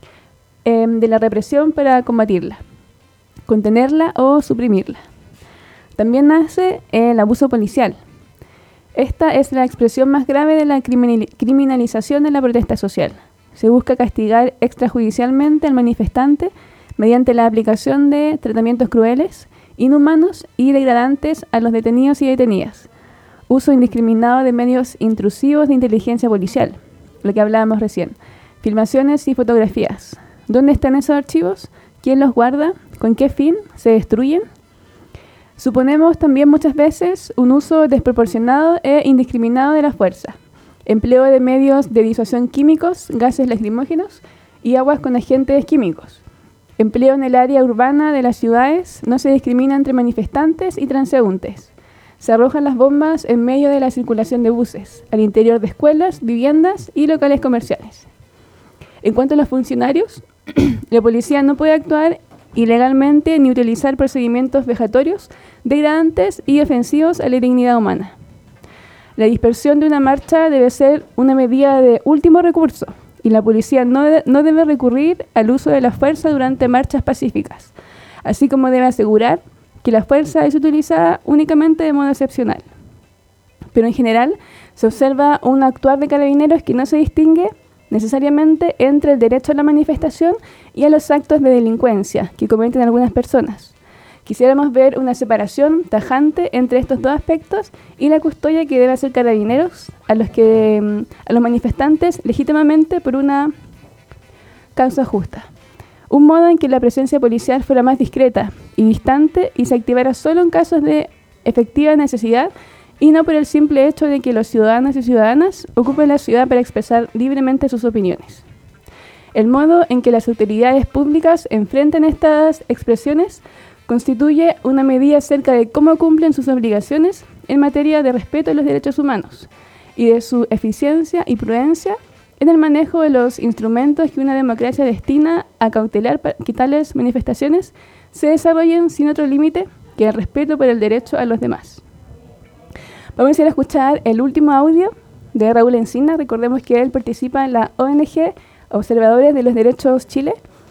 de la represión para combatirla, contenerla o suprimirla. También nace el abuso policial. Esta es la expresión más grave de la criminalización de la protesta social. Se busca castigar extrajudicialmente al manifestante mediante la aplicación de tratamientos crueles, inhumanos y degradantes a los detenidos y detenidas. Uso indiscriminado de medios intrusivos de inteligencia policial, lo que hablábamos recién. Filmaciones y fotografías. ¿Dónde están esos archivos? ¿Quién los guarda? ¿Con qué fin? ¿Se destruyen? Suponemos también muchas veces un uso desproporcionado e indiscriminado de la fuerza, empleo de medios de disuasión químicos, gases lacrimógenos y aguas con agentes químicos. Empleo en el área urbana de las ciudades, no se discrimina entre manifestantes y transeúntes. Se arrojan las bombas en medio de la circulación de buses, al interior de escuelas, viviendas y locales comerciales. En cuanto a los funcionarios, la policía no puede actuar ilegalmente ni utilizar procedimientos vejatorios, degradantes y ofensivos a la dignidad humana. La dispersión de una marcha debe ser una medida de último recurso y la policía no debe recurrir al uso de la fuerza durante marchas pacíficas, así como debe asegurar que la fuerza es utilizada únicamente de modo excepcional. Pero en general se observa un actuar de carabineros que no se distingue necesariamente entre el derecho a la manifestación y a los actos de delincuencia que cometen algunas personas. Quisiéramos ver una separación tajante entre estos dos aspectos y la custodia que debe hacer carabineros a los manifestantes legítimamente por una causa justa. Un modo en que la presencia policial fuera más discreta y distante y se activara solo en casos de efectiva necesidad y no por el simple hecho de que los ciudadanos y ciudadanas ocupen la ciudad para expresar libremente sus opiniones. El modo en que las autoridades públicas enfrentan estas expresiones constituye una medida acerca de cómo cumplen sus obligaciones en materia de respeto a los derechos humanos y de su eficiencia y prudencia en el manejo de los instrumentos que una democracia destina a cautelar para que tales manifestaciones se desarrollen sin otro límite que el respeto por el derecho a los demás. Vamos a ir a escuchar el último audio de Raúl Encina. Recordemos que él participa en la ONG Observadores de los Derechos Chile.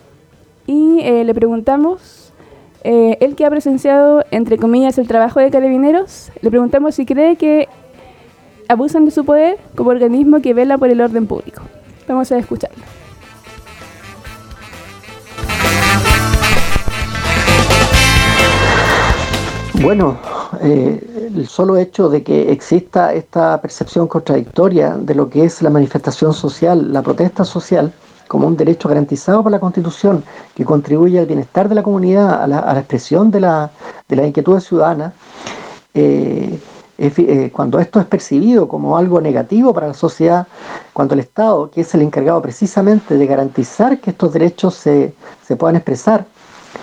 Y le preguntamos, él que ha presenciado, entre comillas, el trabajo de carabineros, le preguntamos si cree que abusan de su poder como organismo que vela por el orden público. Vamos a escucharlo. Bueno, el solo hecho de que exista esta percepción contradictoria de lo que es la manifestación social, la protesta social, como un derecho garantizado por la Constitución que contribuye al bienestar de la comunidad, a la expresión de las inquietudes ciudadanas, cuando esto es percibido como algo negativo para la sociedad, cuando el Estado, que es el encargado precisamente de garantizar que estos derechos se puedan expresar,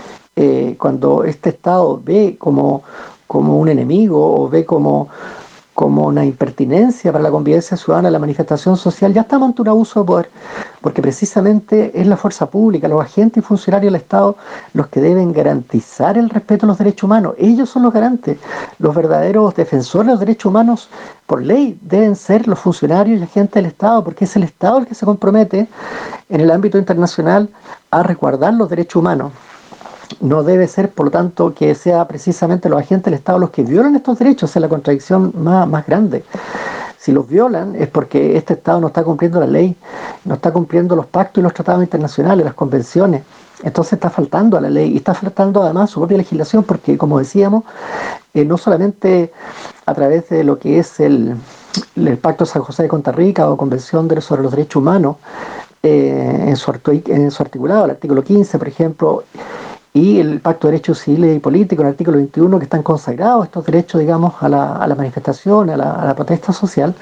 cuando este Estado ve como un enemigo o ve como como una impertinencia para la convivencia ciudadana, la manifestación social, ya estamos ante un abuso de poder, porque precisamente es la fuerza pública, los agentes y funcionarios del Estado los que deben garantizar el respeto a los derechos humanos. Ellos son los garantes, los verdaderos defensores de los derechos humanos por ley deben ser los funcionarios y agentes del Estado, porque es el Estado el que se compromete en el ámbito internacional a resguardar los derechos humanos. No debe ser, por lo tanto, que sea precisamente los agentes del Estado los que violan estos derechos. Esa es la contradicción más grande. Si los violan es porque este Estado no está cumpliendo la ley, no está cumpliendo los pactos y los tratados internacionales, las convenciones. Entonces está faltando a la ley y está faltando además su propia legislación, porque, como decíamos, no solamente a través de lo que es el Pacto de San José de Costa Rica o Convención sobre los Derechos Humanos, en su articulado, el artículo 15, por ejemplo, y el Pacto de Derechos Civiles y Políticos, el artículo 21, que están consagrados estos derechos, digamos, a la manifestación, a la protesta social.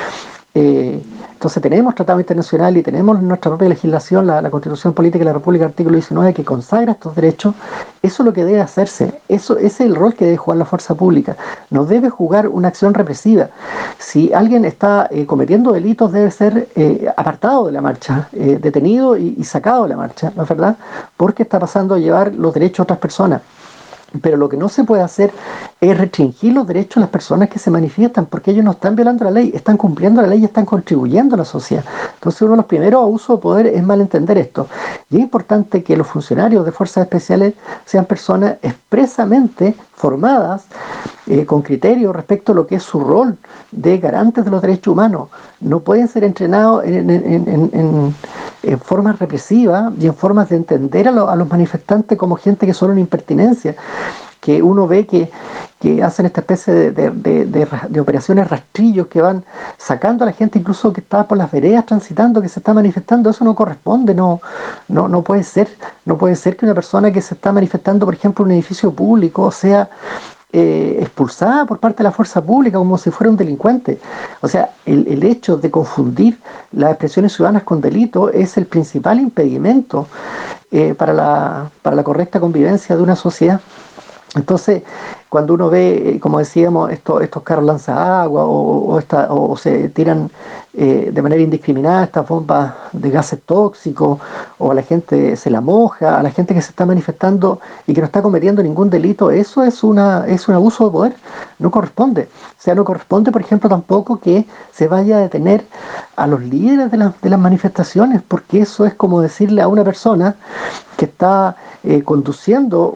Entonces tenemos tratado internacional y tenemos nuestra propia legislación, la Constitución Política de la República, artículo 19, que consagra estos derechos. Eso es lo que debe hacerse, ese es el rol que debe jugar la fuerza pública. No debe jugar una acción represiva. Si alguien está cometiendo delitos, debe ser apartado de la marcha, detenido y sacado de la marcha, ¿no es verdad? Porque está pasando a llevar los derechos a otras personas. Pero lo que no se puede hacer es restringir los derechos de las personas que se manifiestan, porque ellos no están violando la ley, están cumpliendo la ley y están contribuyendo a la sociedad. Entonces uno de los primeros abusos de poder es malentender esto. Y es importante que los funcionarios de fuerzas especiales sean personas expresamente formadas, con criterio respecto a lo que es su rol de garantes de los derechos humanos. No pueden ser entrenados en formas represivas y en formas de entender a los manifestantes como gente que son una impertinencia, que uno ve que hacen esta especie de operaciones rastrillos que van sacando a la gente incluso que está por las veredas transitando, que se está manifestando. Eso no corresponde, no puede ser. No puede ser que una persona que se está manifestando, por ejemplo, en un edificio público, sea expulsada por parte de la fuerza pública como si fuera un delincuente. O sea, el hecho de confundir las expresiones ciudadanas con delito es el principal impedimento para la correcta convivencia de una sociedad. Entonces, cuando uno ve, como decíamos, estos carros lanzaagua o se tiran de manera indiscriminada estas bombas de gases tóxicos, o a la gente se la moja, a la gente que se está manifestando y que no está cometiendo ningún delito, eso es un abuso de poder, no corresponde. O sea, no corresponde, por ejemplo, tampoco que se vaya a detener a los líderes de las manifestaciones, porque eso es como decirle a una persona que está conduciendo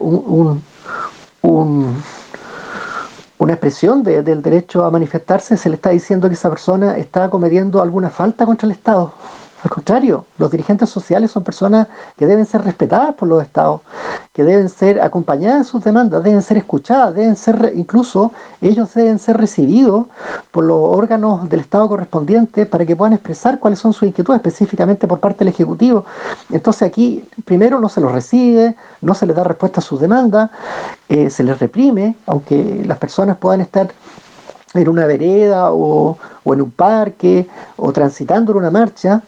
una expresión del derecho a manifestarse, se le está diciendo que esa persona está cometiendo alguna falta contra el Estado. Al contrario, los dirigentes sociales son personas que deben ser respetadas por los Estados, que deben ser acompañadas en sus demandas, deben ser escuchadas, incluso ellos deben ser recibidos por los órganos del Estado correspondientes para que puedan expresar cuáles son sus inquietudes, específicamente por parte del Ejecutivo. Entonces aquí, primero, no se los recibe, no se les da respuesta a sus demandas, se les reprime, aunque las personas puedan estar en una vereda o en un parque o transitando en una marcha,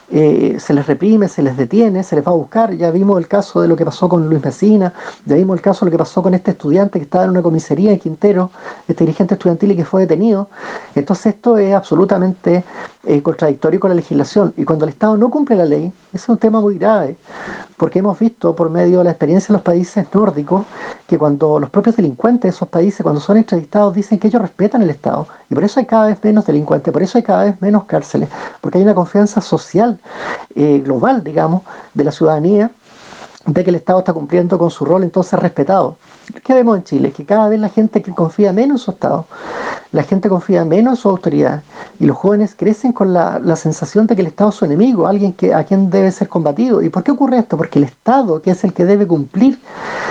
se les reprime, se les detiene, se les va a buscar. Ya vimos el caso de lo que pasó con Luis Mesina, ya vimos el caso de lo que pasó con este estudiante que estaba en una comisaría en Quintero, este dirigente estudiantil y que fue detenido. Entonces esto es absolutamente contradictorio con la legislación, y cuando el Estado no cumple la ley, ese es un tema muy grave, porque hemos visto por medio de la experiencia de los países nórdicos que cuando los propios delincuentes de esos países, cuando son extraditados, dicen que ellos respetan el Estado, y por eso hay cada vez menos delincuentes, por eso hay cada vez menos cárceles, porque hay una confianza social global, digamos, de la ciudadanía, de que el Estado está cumpliendo con su rol, entonces respetado. ¿Qué vemos en Chile? Que cada vez la gente que confía menos en su Estado, la gente confía menos en su autoridad, y los jóvenes crecen con la sensación de que el Estado es su enemigo, alguien a quien debe ser combatido. ¿Y por qué ocurre esto? Porque el Estado, que es el que debe cumplir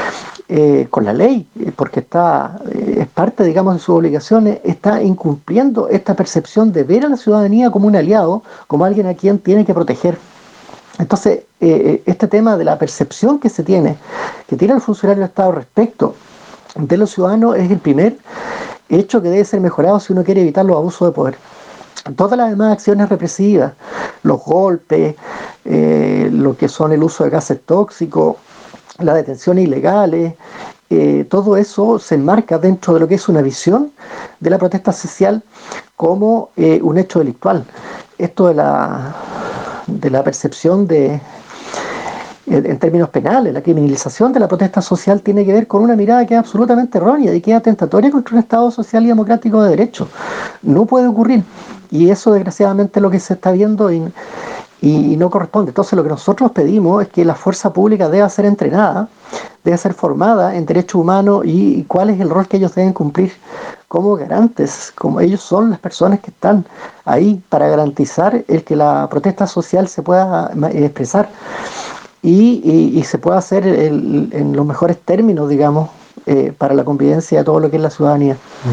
con la ley, porque es parte, digamos, de sus obligaciones, está incumpliendo esta percepción de ver a la ciudadanía como un aliado, como alguien a quien tiene que proteger. Entonces, este tema de la percepción que tiene el funcionario del Estado respecto de los ciudadanos es el primer hecho que debe ser mejorado si uno quiere evitar los abusos de poder. Todas las demás acciones represivas, los golpes, lo que son el uso de gases tóxicos, las detenciones ilegales, todo eso se enmarca dentro de lo que es una visión de la protesta social como un hecho delictual. Esto de la percepción en términos penales, la criminalización de la protesta social tiene que ver con una mirada que es absolutamente errónea y que es atentatoria contra un Estado social y democrático de derecho. No puede ocurrir, y eso desgraciadamente es lo que se está viendo y no corresponde. Entonces lo que nosotros pedimos es que la fuerza pública deba ser entrenada, debe ser formada en derechos humanos y cuál es el rol que ellos deben cumplir como garantes, como ellos son las personas que están ahí para garantizar el que la protesta social se pueda expresar y se pueda hacer en los mejores términos, digamos, para la convivencia de todo lo que es la ciudadanía.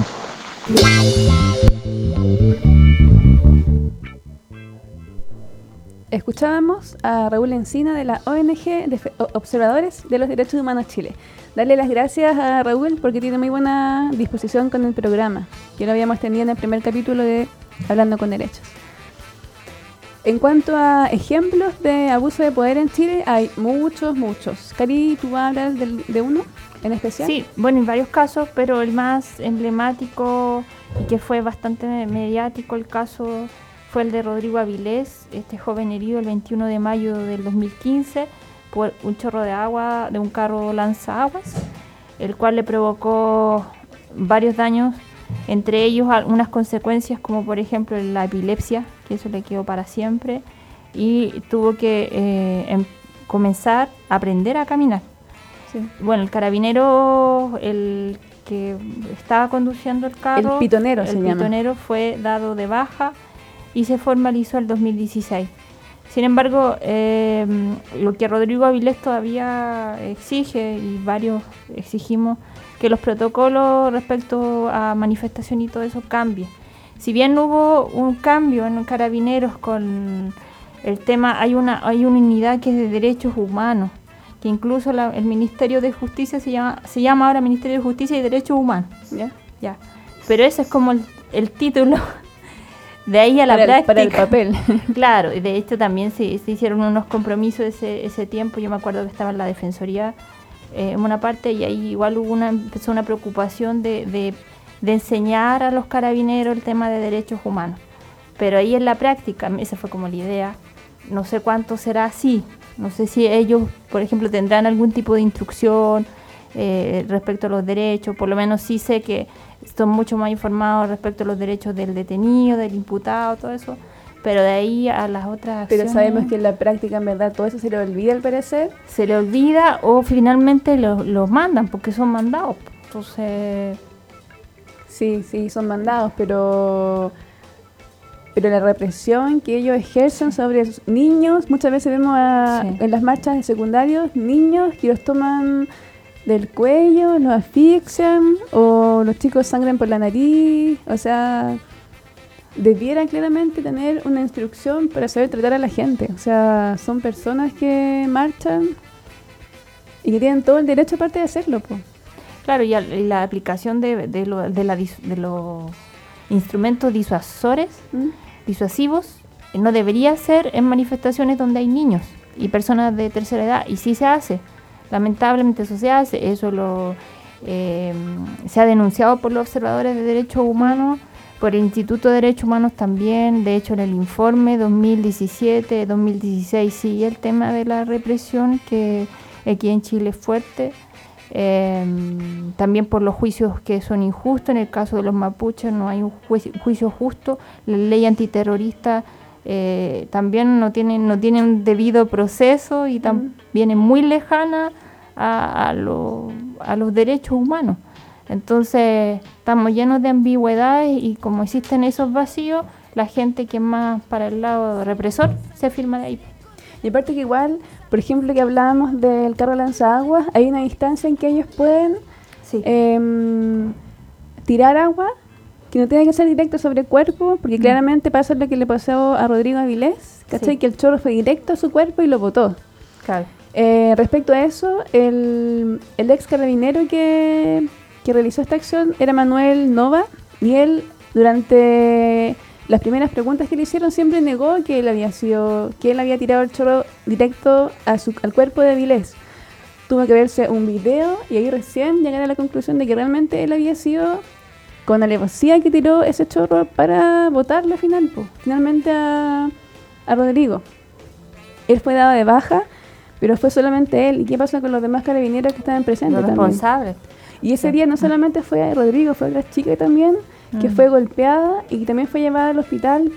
Escuchábamos a Raúl Encina de la ONG Observadores de los Derechos Humanos Chile. Darle las gracias a Raúl porque tiene muy buena disposición con el programa, que lo habíamos tenido en el primer capítulo de Hablando con Derechos. En cuanto a ejemplos de abuso de poder en Chile, hay muchos. Cari, ¿tú hablas de uno en especial? Sí, bueno, en varios casos, pero el más emblemático y que fue bastante mediático el caso fue el de Rodrigo Avilés, este joven herido el 21 de mayo del 2015 por un chorro de agua de un carro lanzaguas, el cual le provocó varios daños, entre ellos algunas consecuencias como por ejemplo la epilepsia, que eso le quedó para siempre, y tuvo que comenzar a aprender a caminar. Sí. Bueno, el carabinero, el que estaba conduciendo el carro, el pitonero fue dado de baja y se formalizó el 2016. Sin embargo, lo que Rodrigo Avilés todavía exige, y varios exigimos, que los protocolos respecto a manifestación y todo eso cambien. Si bien hubo un cambio en Carabineros con el tema, hay una unidad que es de derechos humanos, que incluso el Ministerio de Justicia se llama ahora Ministerio de Justicia y Derechos Humanos. Ya. Pero ese es como el título. De ahí a la práctica. Para el papel. Claro, y de hecho también se hicieron unos compromisos ese tiempo. Yo me acuerdo que estaba en la Defensoría en una parte, y ahí igual empezó una preocupación de enseñar a los carabineros el tema de derechos humanos. Pero ahí en la práctica, esa fue como la idea, no sé cuánto será así. No sé si ellos, por ejemplo, tendrán algún tipo de instrucción respecto a los derechos. Por lo menos sí sé que están mucho más informados respecto a los derechos del detenido, del imputado, todo eso, pero de ahí a las otras acciones... Pero sabemos que en la práctica, en verdad, todo eso se le olvida al parecer. Se le olvida o finalmente los mandan, porque son mandados. Entonces... Sí, son mandados, pero la represión que ellos ejercen sobre sus niños, muchas veces vemos en las marchas de secundarios, niños que los toman del cuello, los asfixian, o los chicos sangran por la nariz. O sea, debieran claramente tener una instrucción para saber tratar a la gente. O sea, son personas que marchan y que tienen todo el derecho aparte de hacerlo, po. Claro, y la aplicación de los instrumentos disuasivos no debería ser en manifestaciones donde hay niños y personas de tercera edad, y sí se hace. Lamentablemente eso se hace, eso se ha denunciado por los observadores de derechos humanos, por el Instituto de Derechos Humanos también. De hecho, en el informe 2017-2016 sigue el tema de la represión, que aquí en Chile es fuerte. También por los juicios que son injustos. En el caso de los mapuches no hay un juicio justo. La ley antiterrorista también no tiene un debido proceso y también es muy lejana a los derechos humanos. Entonces estamos llenos de ambigüedades, y como existen esos vacíos, la gente que es más para el lado represor se firma de ahí. Y aparte que igual, por ejemplo, que hablábamos del carro lanzaguas, hay una distancia en que ellos pueden tirar agua que no tiene que ser directo sobre el cuerpo, porque claramente pasa lo que le pasó a Rodrigo Avilés, ¿cachai? Sí. Que el chorro fue directo a su cuerpo y lo botó. Claro. Respecto a eso, el ex carabinero que realizó esta acción era Manuel Nova, y él, durante las primeras preguntas que le hicieron, siempre negó que él había tirado el chorro directo al cuerpo de Avilés. tuvo que verse un video y ahí recién llegar a la conclusión de que realmente él había sido con alevosía que tiró ese chorro para votarle finalmente a Rodrigo. Él fue dado de baja, pero fue solamente él. ¿Y qué pasa con los demás carabineros que estaban presentes Los también? responsables. Y ese día no solamente fue a Rodrigo, fue otra chica también que fue golpeada y que también fue llevada al hospital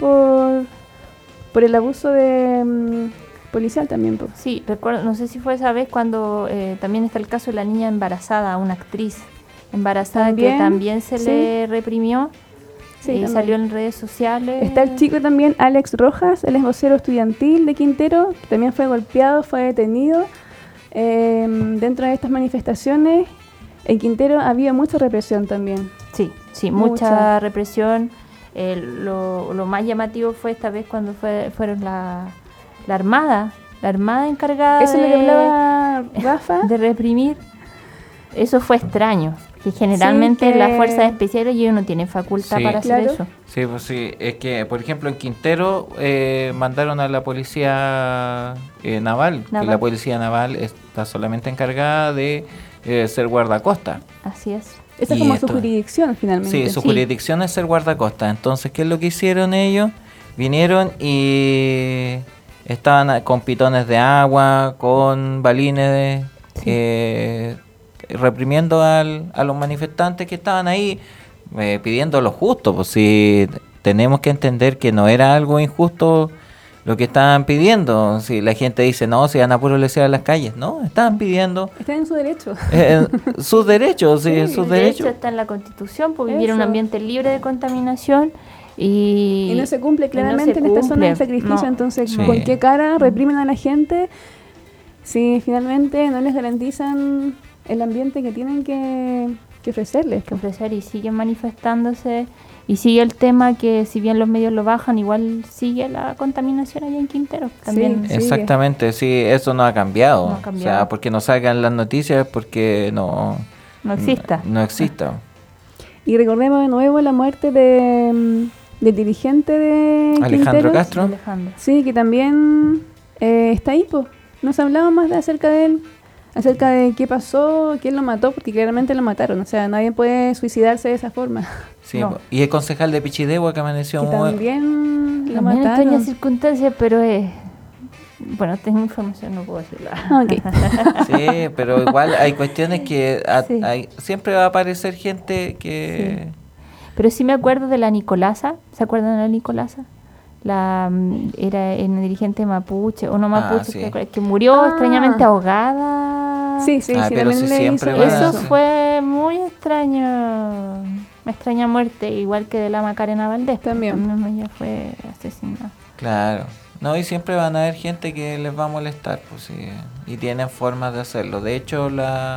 por el abuso de policial también. Sí, recuerdo, no sé si fue esa vez cuando también está el caso de la niña embarazada, una actriz embarazada También, que también se sí. le reprimió. Sí, y también. salió en redes sociales. Está el chico también, Alex Rojas, él es vocero estudiantil de Quintero, que también fue golpeado, fue detenido. Dentro de estas manifestaciones, en Quintero había mucha represión también. Sí, mucha represión. Lo más llamativo fue esta vez cuando fueron la armada encargada Eso es lo que hablaba Rafa. de reprimir. Eso fue extraño, que generalmente Sí, que- las fuerzas especiales ellos no tienen facultad Sí. para hacer Claro. eso. Sí, pues sí, es que, por ejemplo, en Quintero mandaron a la policía naval, que Naval. la policía naval está solamente encargada de ser guardacosta. Así es. Esa es Y como esto- su jurisdicción finalmente. Sí, su Sí. jurisdicción es ser guardacosta. Entonces, ¿qué es lo que hicieron ellos? Vinieron y estaban con pitones de agua, con balines, reprimiendo a los manifestantes que estaban ahí, pidiendo lo justo. Pues si tenemos que entender que no era algo injusto lo que estaban pidiendo. Si la gente dice, no, si van a puro lesear a las calles, no, estaban pidiendo Está en su derecho. sus derechos, sí, Sí, sus El derechos. derecho está en la Constitución por vivir en un Eso. ambiente libre de contaminación y Y no se cumple y no claramente se en esta zona de cumple. sacrificio, No. entonces, Sí. ¿con qué cara reprimen a la gente si finalmente no les garantizan el ambiente que tienen que ofrecerles? que ofrecer y siguen manifestándose y sigue el tema que si bien los medios lo bajan igual sigue la contaminación allá en Quintero también. Sí. Exactamente, sí, eso no ha cambiado. No ha cambiado. O sea, porque no salgan las noticias, porque no exista. No exista. Y recordemos de nuevo la muerte del dirigente de Alejandro Quinteros. Castro. Alejandro. Sí, que también está ahí, pues. No se hablaba más acerca de él, acerca de qué pasó, quién lo mató, porque claramente lo mataron. O sea, nadie puede suicidarse de esa forma. Sí, No. po. Y el concejal de Pichidegua que amaneció Que muy... también lo También mataron. extrañas circunstancias, pero bueno, tengo información, no puedo decirla. Ah, ok. Sí, pero igual hay cuestiones que Sí. siempre va a aparecer gente que... Pero sí me acuerdo de la Nicolasa, ¿se acuerdan de la Nicolasa? Era una dirigente mapuche, o no mapuche, sí. que murió Ah. extrañamente ahogada. Sí, sí, Ah, sí, pero también sí le siempre hizo va a Eso eso. ser. fue muy extraño, una extraña muerte, igual que de la Macarena Valdés. También. Ella fue asesinada. Claro. No, y siempre van a haber gente que les va a molestar, pues sí, y tienen formas de hacerlo. De hecho,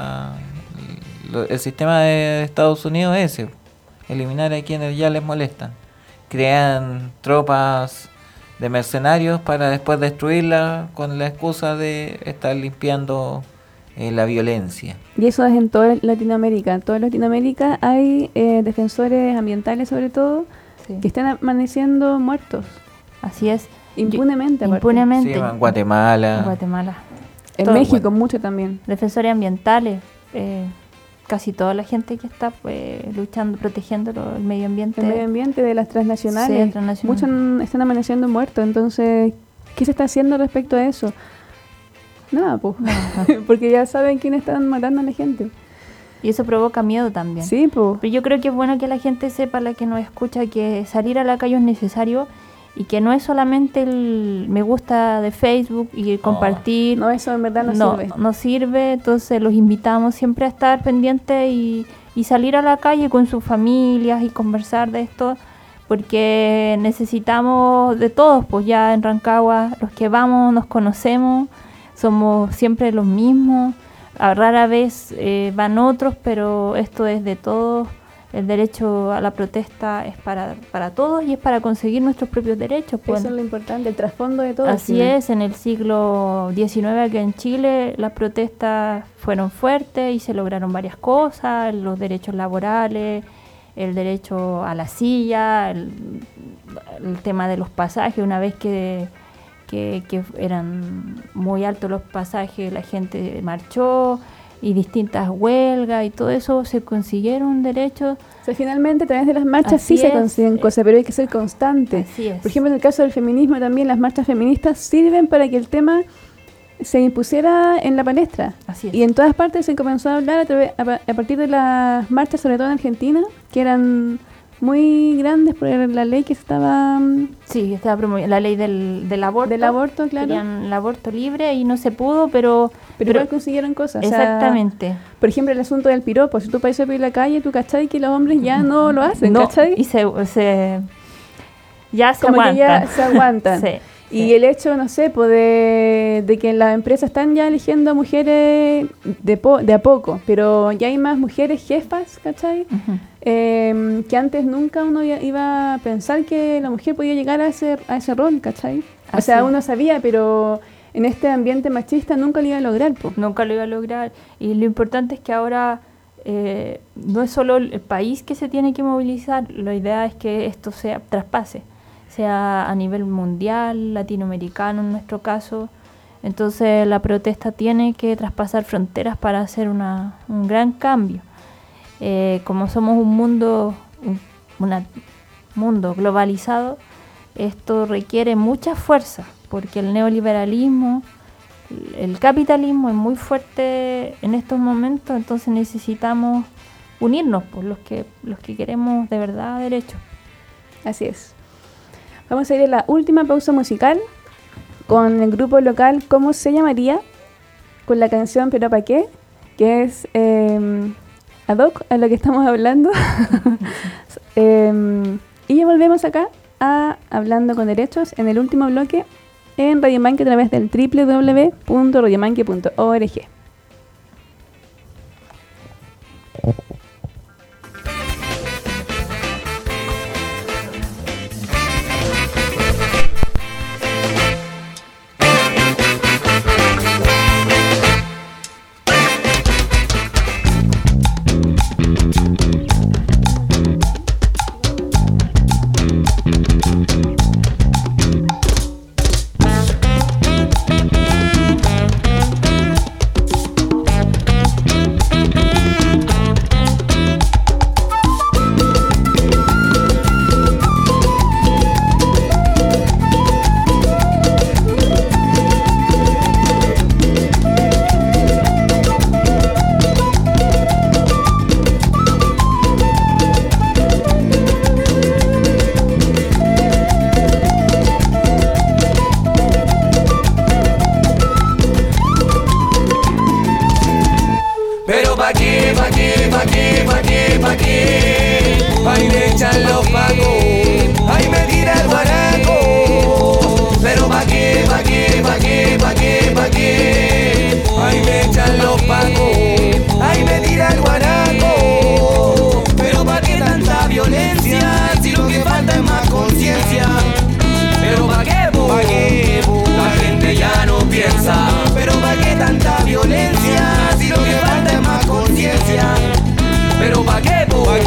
el sistema de Estados Unidos es ese, eliminar a quienes ya les molestan. Crean tropas de mercenarios para después destruirlas con la excusa de estar limpiando la violencia. Y eso es en toda Latinoamérica. En toda Latinoamérica hay defensores ambientales, sobre todo, Sí. que están amaneciendo muertos. Así es. Impunemente, aparte. Impunemente. Sí, en Guatemala. En Guatemala. En Todo. México mucho también. Defensores ambientales, casi toda la gente que está luchando, protegiendo el medio ambiente. El medio ambiente de las transnacionales. Sí, transnacionales. Muchos están amaneciendo muertos. Entonces, ¿qué se está haciendo respecto a eso? Nada, pues. Porque ya saben quiénes están matando a la gente. Y eso provoca miedo también. Sí, pues. Pero yo creo que es bueno que la gente sepa, la que nos escucha, que salir a la calle es necesario y que no es solamente el me gusta de Facebook y compartir. No, eso en verdad no sirve. No sirve, entonces los invitamos siempre a estar pendientes y salir a la calle con sus familias y conversar de esto, porque necesitamos de todos, pues ya en Rancagua los que vamos nos conocemos, somos siempre los mismos, rara vez van otros, pero esto es de todos. El derecho a la protesta es para todos y es para conseguir nuestros propios derechos. Pues. Eso es lo importante, el trasfondo de todo. Así al final. es, en el siglo XIX aquí en Chile las protestas fueron fuertes y se lograron varias cosas, los derechos laborales, el derecho a la silla, el tema de los pasajes, una vez que que eran muy altos los pasajes, la gente marchó y distintas huelgas y todo eso, se consiguieron derechos. O sea, finalmente a través de las marchas Así sí se es. consiguen cosas, pero hay que ser constante. Así es. Por ejemplo, en el caso del feminismo también las marchas feministas sirven para que el tema se impusiera en la palestra. Así es. Y en todas partes se comenzó a hablar a partir de las marchas, sobre todo en Argentina, que eran muy grandes por la ley que estaba... Sí, estaba promoviendo la ley del aborto. Del aborto, claro. Querían el aborto libre y no se pudo, pero igual consiguieron cosas. O sea, exactamente. por ejemplo, el asunto del piropo. Si tú pasas por la calle, tú cachai que los hombres ya no lo hacen, No, ¿cachai? y ya se Como aguantan. que ya se aguantan. Sí, Y sí. el hecho, no sé, pues de que las empresas están ya eligiendo a mujeres de a poco, pero ya hay más mujeres jefas, ¿cachai? Ujú. Que antes nunca uno iba a pensar que la mujer podía llegar a ese rol, ¿cachai? O Así sea, es. uno sabía, pero en este ambiente machista nunca lo iba a lograr, pues. Nunca lo iba a lograr. Y lo importante es que ahora no es solo el país que se tiene que movilizar, la idea es que esto traspase, sea a nivel mundial, latinoamericano en nuestro caso. Entonces la protesta tiene que traspasar fronteras para hacer un gran cambio. Como somos un mundo globalizado, esto requiere mucha fuerza, porque el neoliberalismo, el capitalismo es muy fuerte en estos momentos, entonces necesitamos unirnos por los que queremos de verdad derechos. Así es. Vamos a ir a la última pausa musical con el grupo local ¿Cómo se llamaría? Con la canción Pero ¿pa' qué? Que es ad hoc a lo que estamos hablando. Y ya volvemos acá a Hablando con Derechos en el último bloque en Radio Manque a través del www.radiomanque.org. Ahí me echan los pagos, ahí me tira el guanaco. Pero pa' qué, pa' qué, pa' qué, pa' qué, pa' qué. Ahí me echan los pagos, ahí me tira el guanaco. Pero pa' qué tanta violencia, si lo que falta es más conciencia. Pero pa' qué, la gente ya no piensa. Pero pa' qué tanta violencia, si lo que falta es más conciencia. Pero pa' qué,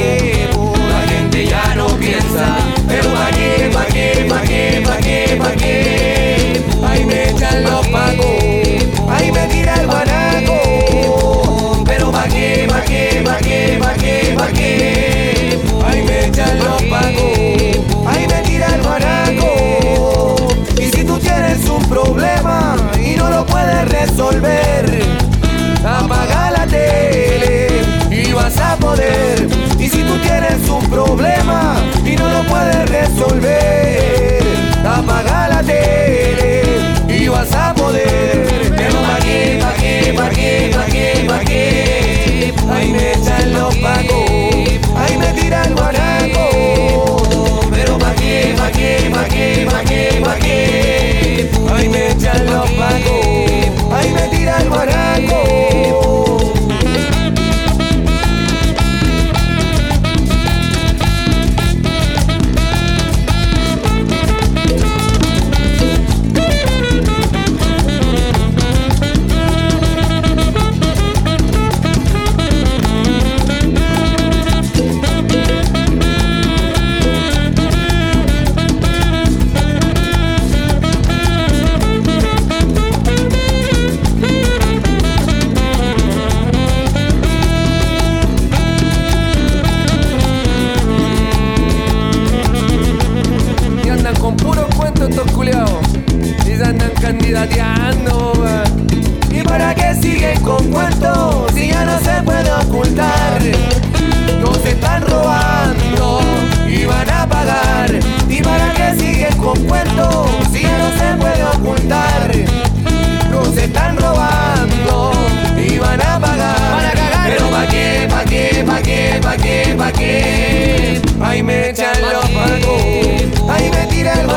la gente ya no piensa. Pero pa' qué, pa' qué, pa' qué, pa' qué, pa' qué. Ahí me echan los pagos, ahí me tira el guanaco. Pero pa' qué, pa' qué, pa' qué, pa' qué, pa' qué. Ahí me echan los pagos, ahí me tira el guanaco. Y si tú tienes un problema y no lo puedes resolver, apaga la tele y vas a poder. Y si tú tienes un problema y no lo puedes resolver, apaga la tele y vas a poder. Pero pa' qué, pa' qué, pa' qué, pa' qué, pa' qué. Ahí me echan los pagos, ahí me tira el guanaco. Pero pa' qué, pa' qué, pa' qué, pa' qué, pa' qué. Ahí me echan los pagos, ahí me tira el guanaco.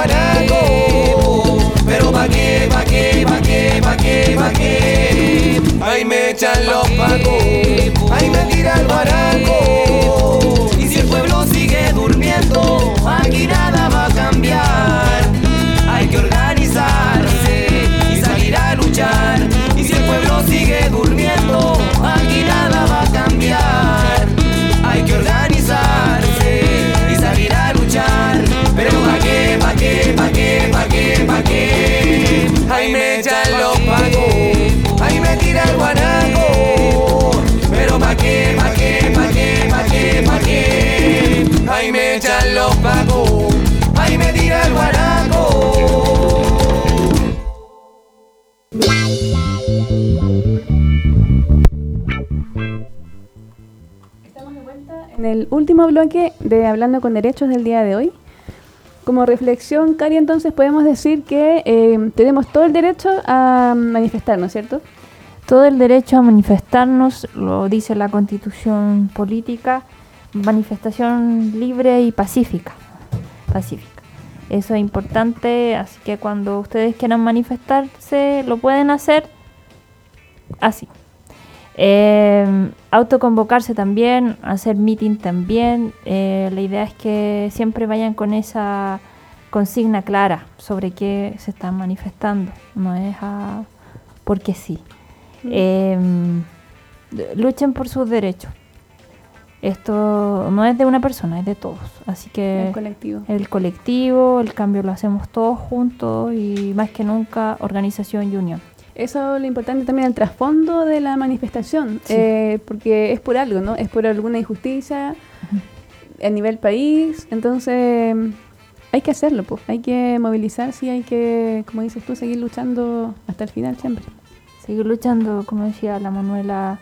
guanaco. Pero pa' qué, pa' qué, pa' qué, pa' qué, pa' qué. Ahí me echan los pacos, ahí me tira el guanaco. Y si el pueblo sigue durmiendo, aquí nada va a cambiar. Hay que organizarse y salir a luchar. Y si el pueblo sigue durmiendo, aquí nada va a cambiar. Hay que organizarse y salir a luchar. Pero pa' qué, pa' qué, pa' qué, pa' qué, pa' qué. Ahí me echan los pacos, ahí me tira el guanaco. Pero pa' qué, pa' qué, pa' qué, pa' qué, pa' qué. Ahí me echan los pacos, ahí me tira el guanaco. Estamos de vuelta en el último bloque de Hablando con Derechos del día de hoy. Como reflexión, Cari, entonces podemos decir que tenemos todo el derecho a manifestarnos, ¿cierto? Todo el derecho a manifestarnos, lo dice la Constitución política, manifestación libre y pacífica. Eso es importante, así que cuando ustedes quieran manifestarse, lo pueden hacer así. Autoconvocarse también, hacer meeting también. La idea es que siempre vayan con esa consigna clara sobre qué se están manifestando, no es porque sí. Luchen por sus derechos. Esto no es de una persona, es de todos, así que el colectivo, el cambio lo hacemos todos juntos y más que nunca organización y unión. Eso es lo importante también, el trasfondo de la manifestación, sí. Porque es por algo, ¿no? Es por alguna injusticia a nivel país, entonces hay que hacerlo, pues. Hay que movilizarse y hay que, como dices tú, seguir luchando hasta el final siempre. Seguir luchando, como decía la Manuela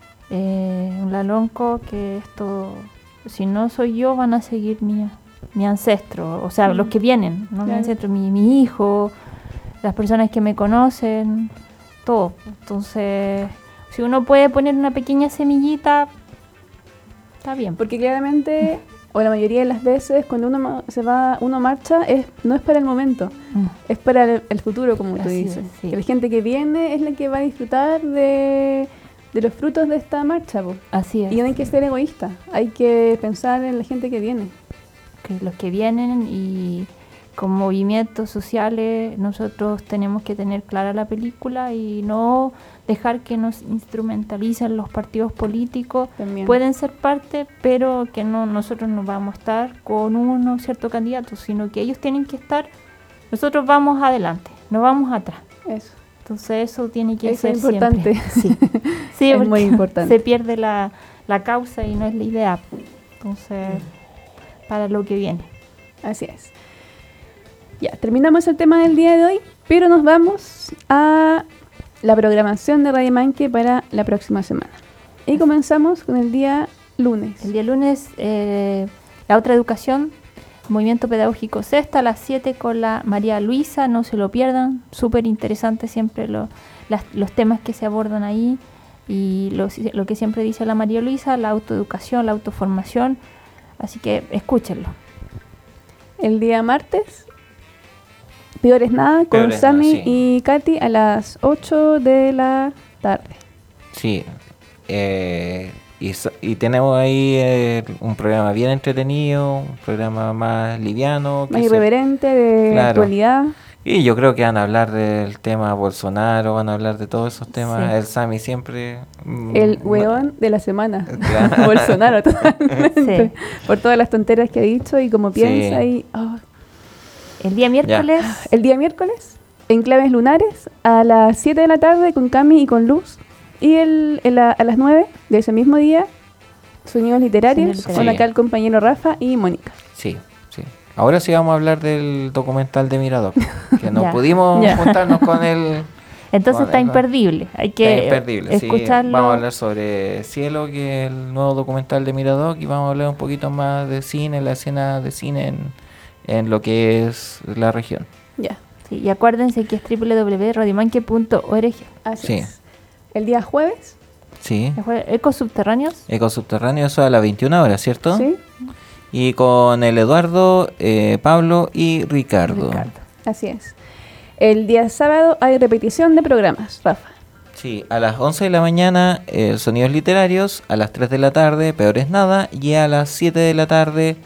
Lalonco, que esto, si no soy yo, van a seguir mi ancestro, o sea, los que vienen, ¿no? Claro. Mi ancestro, mi hijo, las personas que me conocen, todo. Entonces, si uno puede poner una pequeña semillita, está bien. Porque claramente, o la mayoría de las veces, cuando uno marcha, no es para el momento, es para el futuro, como tú dices. Sí. Que la gente que viene es la que va a disfrutar de los frutos de esta marcha, po. Así es. Y no hay que ser egoísta, hay que pensar en la gente que viene. Que los que vienen, y con movimientos sociales nosotros tenemos que tener clara la película y no dejar que nos instrumentalicen los partidos políticos. También. Pueden ser parte, pero que nosotros no vamos a estar con uno cierto candidato, sino que ellos tienen que estar, nosotros vamos adelante, no vamos atrás. Eso. Entonces eso tiene que ser importante. Siempre. Sí, es muy importante. Se pierde la causa y no es la idea. Entonces, para lo que viene. Así es. Ya, terminamos el tema del día de hoy, pero nos vamos a la programación de Radio Manque para la próxima semana. Y comenzamos con el día lunes. El día lunes, la otra educación, Movimiento Pedagógico Sexta, a las 7 con la María Luisa, no se lo pierdan, súper interesante siempre los temas que se abordan ahí y lo que siempre dice la María Luisa, la autoeducación, la autoformación, así que escúchenlo. El día martes, Peor es Nada, con Sami sí. Y Katy a las 8 de la tarde. Sí, y tenemos ahí un programa bien entretenido, un programa más liviano. Más irreverente, de actualidad. Y yo creo que van a hablar del tema Bolsonaro, van a hablar de todos esos temas. Sí. El Sami siempre... el weón de la semana. Claro. Bolsonaro, totalmente. Sí. Por todas las tonteras que ha dicho y cómo piensa. Sí. Y, el día miércoles... Ya. El día miércoles, en Claves Lunares, a las 7 de la tarde, con Cami y con Luz. Y a las 9 de ese mismo día, Sonidos Literarios, con acá el compañero Rafa y Mónica. Sí, sí. Ahora sí vamos a hablar del documental de Mirador, que no pudimos juntarnos con él. Entonces está imperdible, hay que escucharlo. Sí. Vamos a hablar sobre Cielo, que es el nuevo documental de Mirador, y vamos a hablar un poquito más de cine, la escena de cine en lo que es la región. Ya. Sí, y acuérdense que es www.radiomanque.org. Así es. El día jueves. Sí. Ecos Subterráneos. Ecos Subterráneos, eso a las 21 horas, ¿cierto? Sí. y con el Eduardo, Pablo y Ricardo. Así es. El día sábado hay repetición de programas, Rafa. Sí, a las 11 de la mañana Sonidos Literarios, a las 3 de la tarde Peor es Nada y a las 7 de la tarde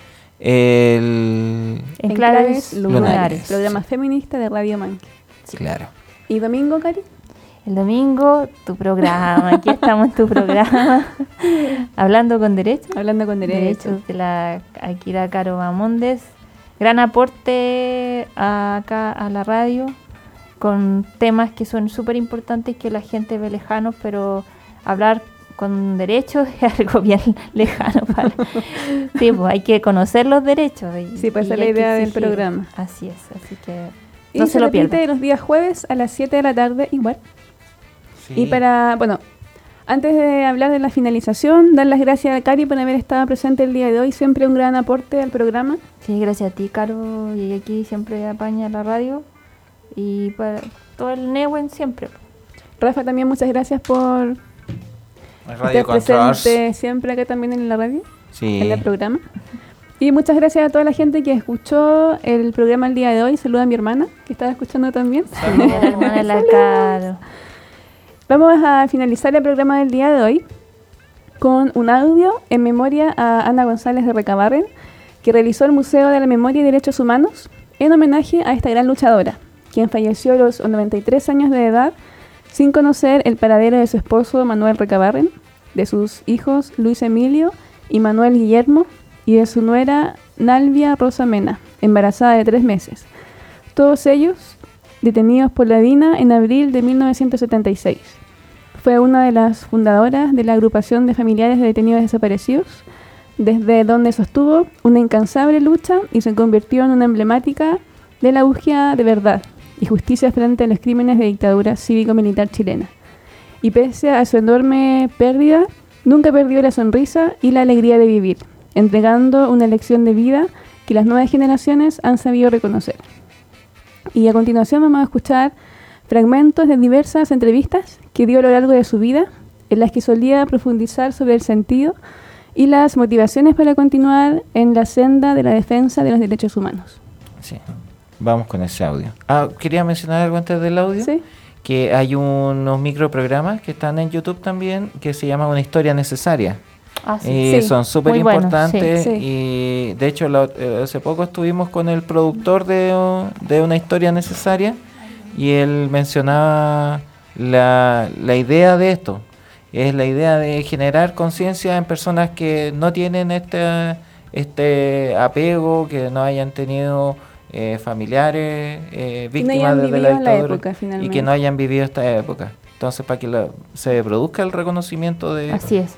Enclaves Lunares, Lunares. programa feminista de Radio Manque. Claro. ¿Y domingo, Cari? El domingo, tu programa. Aquí estamos en tu programa. Hablando con Derechos. Hablando con Derechos de la Akira Caro Bamondes. Gran aporte acá a la radio, con temas que son súper importantes, que la gente ve lejanos, pero hablar con derechos es algo bien lejano. Sí, pues hay que conocer los derechos. Sí, pues esa es la idea del programa. Así es, así que y no se lo pierdan. Los días jueves a las 7 de la tarde igual. Sí. Y antes de hablar de la finalización, dar las gracias a Cari por haber estado presente el día de hoy. Siempre un gran aporte al programa. Sí, gracias a ti, Caro, y aquí siempre apaña la radio. Y para todo el Neuen siempre. Rafa, también muchas gracias por Radio estar Controls. presente siempre acá también en la radio, Sí. en el programa. Y muchas gracias a toda la gente que escuchó el programa el día de hoy. Saluda a mi hermana, que estaba escuchando también. Sí, la hermana de la Caro. Vamos a finalizar el programa del día de hoy con un audio en memoria a Ana González de Recabarren, que realizó el Museo de la Memoria y Derechos Humanos en homenaje a esta gran luchadora, quien falleció a los 93 años de edad sin conocer el paradero de su esposo Manuel Recabarren, de sus hijos Luis Emilio y Manuel Guillermo, y de su nuera Nalvia Rosa Mena, embarazada de 3 meses. Todos ellos detenidos por la DINA en abril de 1976. Fue una de las fundadoras de la agrupación de familiares de detenidos desaparecidos, desde donde sostuvo una incansable lucha y se convirtió en una emblemática de la búsqueda de verdad y justicia frente a los crímenes de dictadura cívico-militar chilena. Y pese a su enorme pérdida, nunca perdió la sonrisa y la alegría de vivir, entregando una lección de vida que las nuevas generaciones han sabido reconocer. Y a continuación vamos a escuchar fragmentos de diversas entrevistas que dio a lo largo de su vida, en las que solía profundizar sobre el sentido y las motivaciones para continuar en la senda de la defensa de los derechos humanos. Sí. Vamos con ese audio. Quería mencionar algo antes del audio. ¿Sí? Que hay unos microprogramas que están en YouTube también, que se llama Una Historia Necesaria. Sí. Son súper Muy buenos, importantes. sí. Y de hecho hace poco estuvimos con el productor de Una Historia Necesaria y él mencionaba la idea de esto. Es la idea de generar conciencia en personas que no tienen este apego, que no hayan tenido familiares víctimas de la dictadura época, y que no hayan vivido esta época. Entonces, para que se produzca el reconocimiento Así es.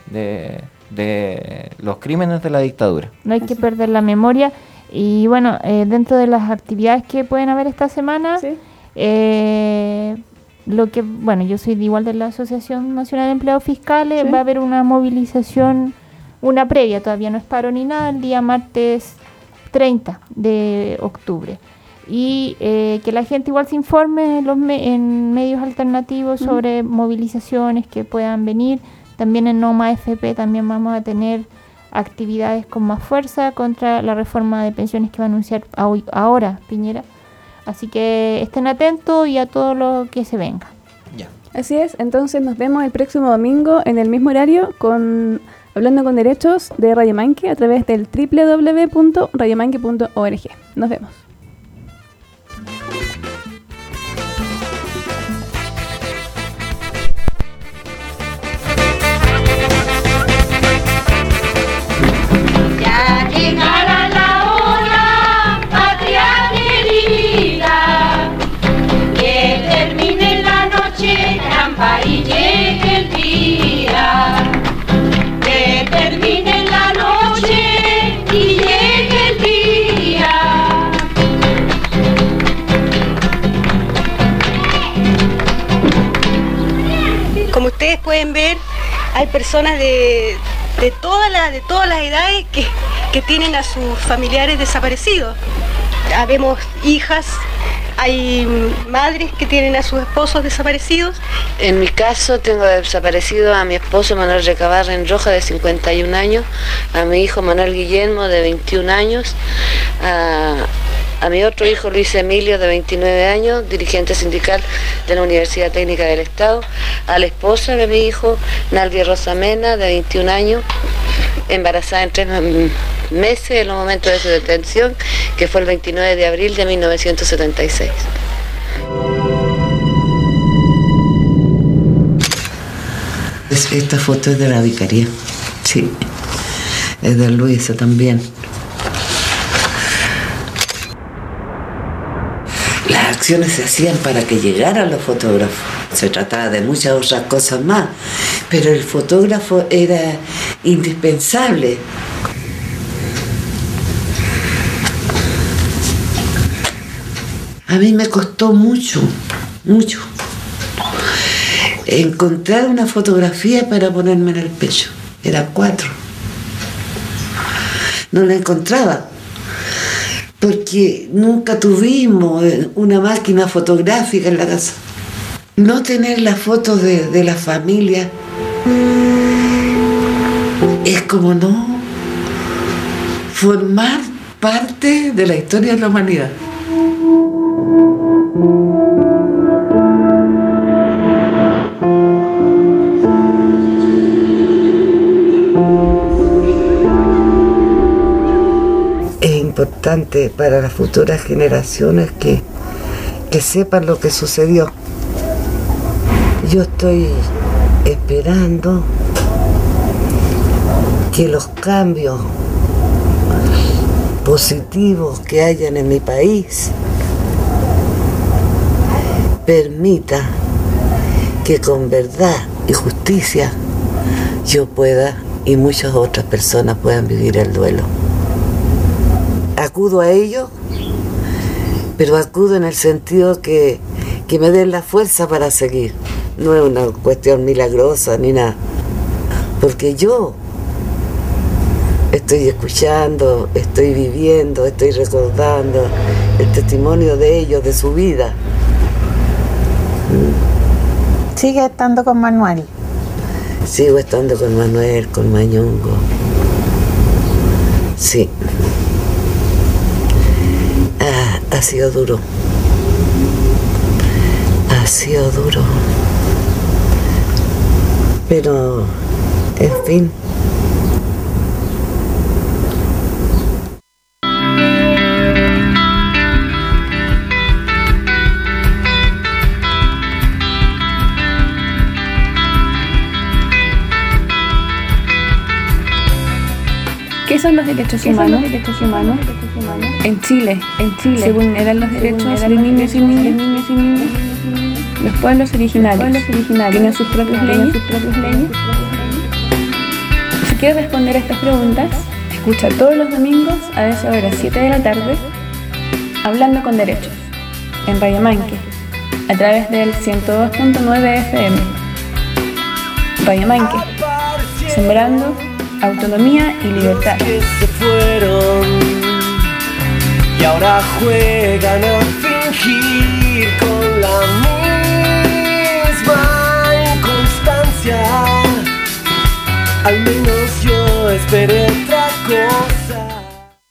de los crímenes de la dictadura. No hay que perder la memoria. Y bueno, dentro de las actividades que pueden haber esta semana, ¿Sí? Yo soy igual de la Asociación Nacional de Empleados Fiscales. ¿Sí? Va a haber una movilización, una previa, todavía no es paro ni nada, el día martes 30 de octubre. Y que la gente igual se informe en medios alternativos sobre movilizaciones que puedan venir. También en Noma FP también vamos a tener actividades con más fuerza contra la reforma de pensiones que va a anunciar ahora Piñera. Así que estén atentos y a todo lo que se venga. Ya. Así es, entonces nos vemos el próximo domingo en el mismo horario con Hablando con Derechos de Radio Manque a través del www.radiomanque.org. Nos vemos. Ya llegará la hora, patria querida, que termine la noche trampa y llegue el día. Que termine la noche y llegue el día. Como ustedes pueden ver, hay personas de todas las edades que tienen a sus familiares desaparecidos. habemos hijas, hay madres que tienen a sus esposos desaparecidos. En mi caso tengo desaparecido a mi esposo Manuel Recabarren Roja, de 51 años, a mi hijo Manuel Guillermo, de 21 años, a mi otro hijo Luis Emilio, de 29 años, dirigente sindical de la Universidad Técnica del Estado, a la esposa de mi hijo Nalvi Rosamena, de 21 años, embarazada en 3 meses en los momentos de su detención, que fue el 29 de abril de 1976. Esta foto es de la vicaría, sí, es de Luisa también. Las acciones se hacían para que llegaran los fotógrafos. Se trataba de muchas otras cosas más, pero el fotógrafo era indispensable. A mí me costó mucho encontrar una fotografía para ponerme en el pecho. Eran 4. No la encontraba, porque nunca tuvimos una máquina fotográfica en la casa. No tener las fotos de la familia es como no formar parte de la historia de la humanidad. Es importante para las futuras generaciones que sepan lo que sucedió. Yo estoy esperando que los cambios positivos que hayan en mi país permita que con verdad y justicia yo pueda y muchas otras personas puedan vivir el duelo. Acudo a ello, pero acudo en el sentido que me den la fuerza para seguir. No es una cuestión milagrosa ni nada, porque yo estoy escuchando, estoy viviendo, estoy recordando el testimonio de ellos, de su vida. ¿Sigue estando con Manuel? Sigo estando con Manuel, con Mañongo. Sí. Ha sido duro. Ha sido duro. Pero, en fin. ¿Qué son los derechos humanos? En Chile, se vulneran los derechos de niños y niñas. Los pueblos originarios tienen sus propias leyes. Si quieres responder a estas preguntas, escucha todos los domingos a esa hora 7 de la tarde, Hablando con Derechos, en Radio Manque, a través del 102.9 FM. Radio Manque, sembrando autonomía y libertad. Que se fueron y ahora juegan a fingir con la misma inconstancia. Al menos yo esperé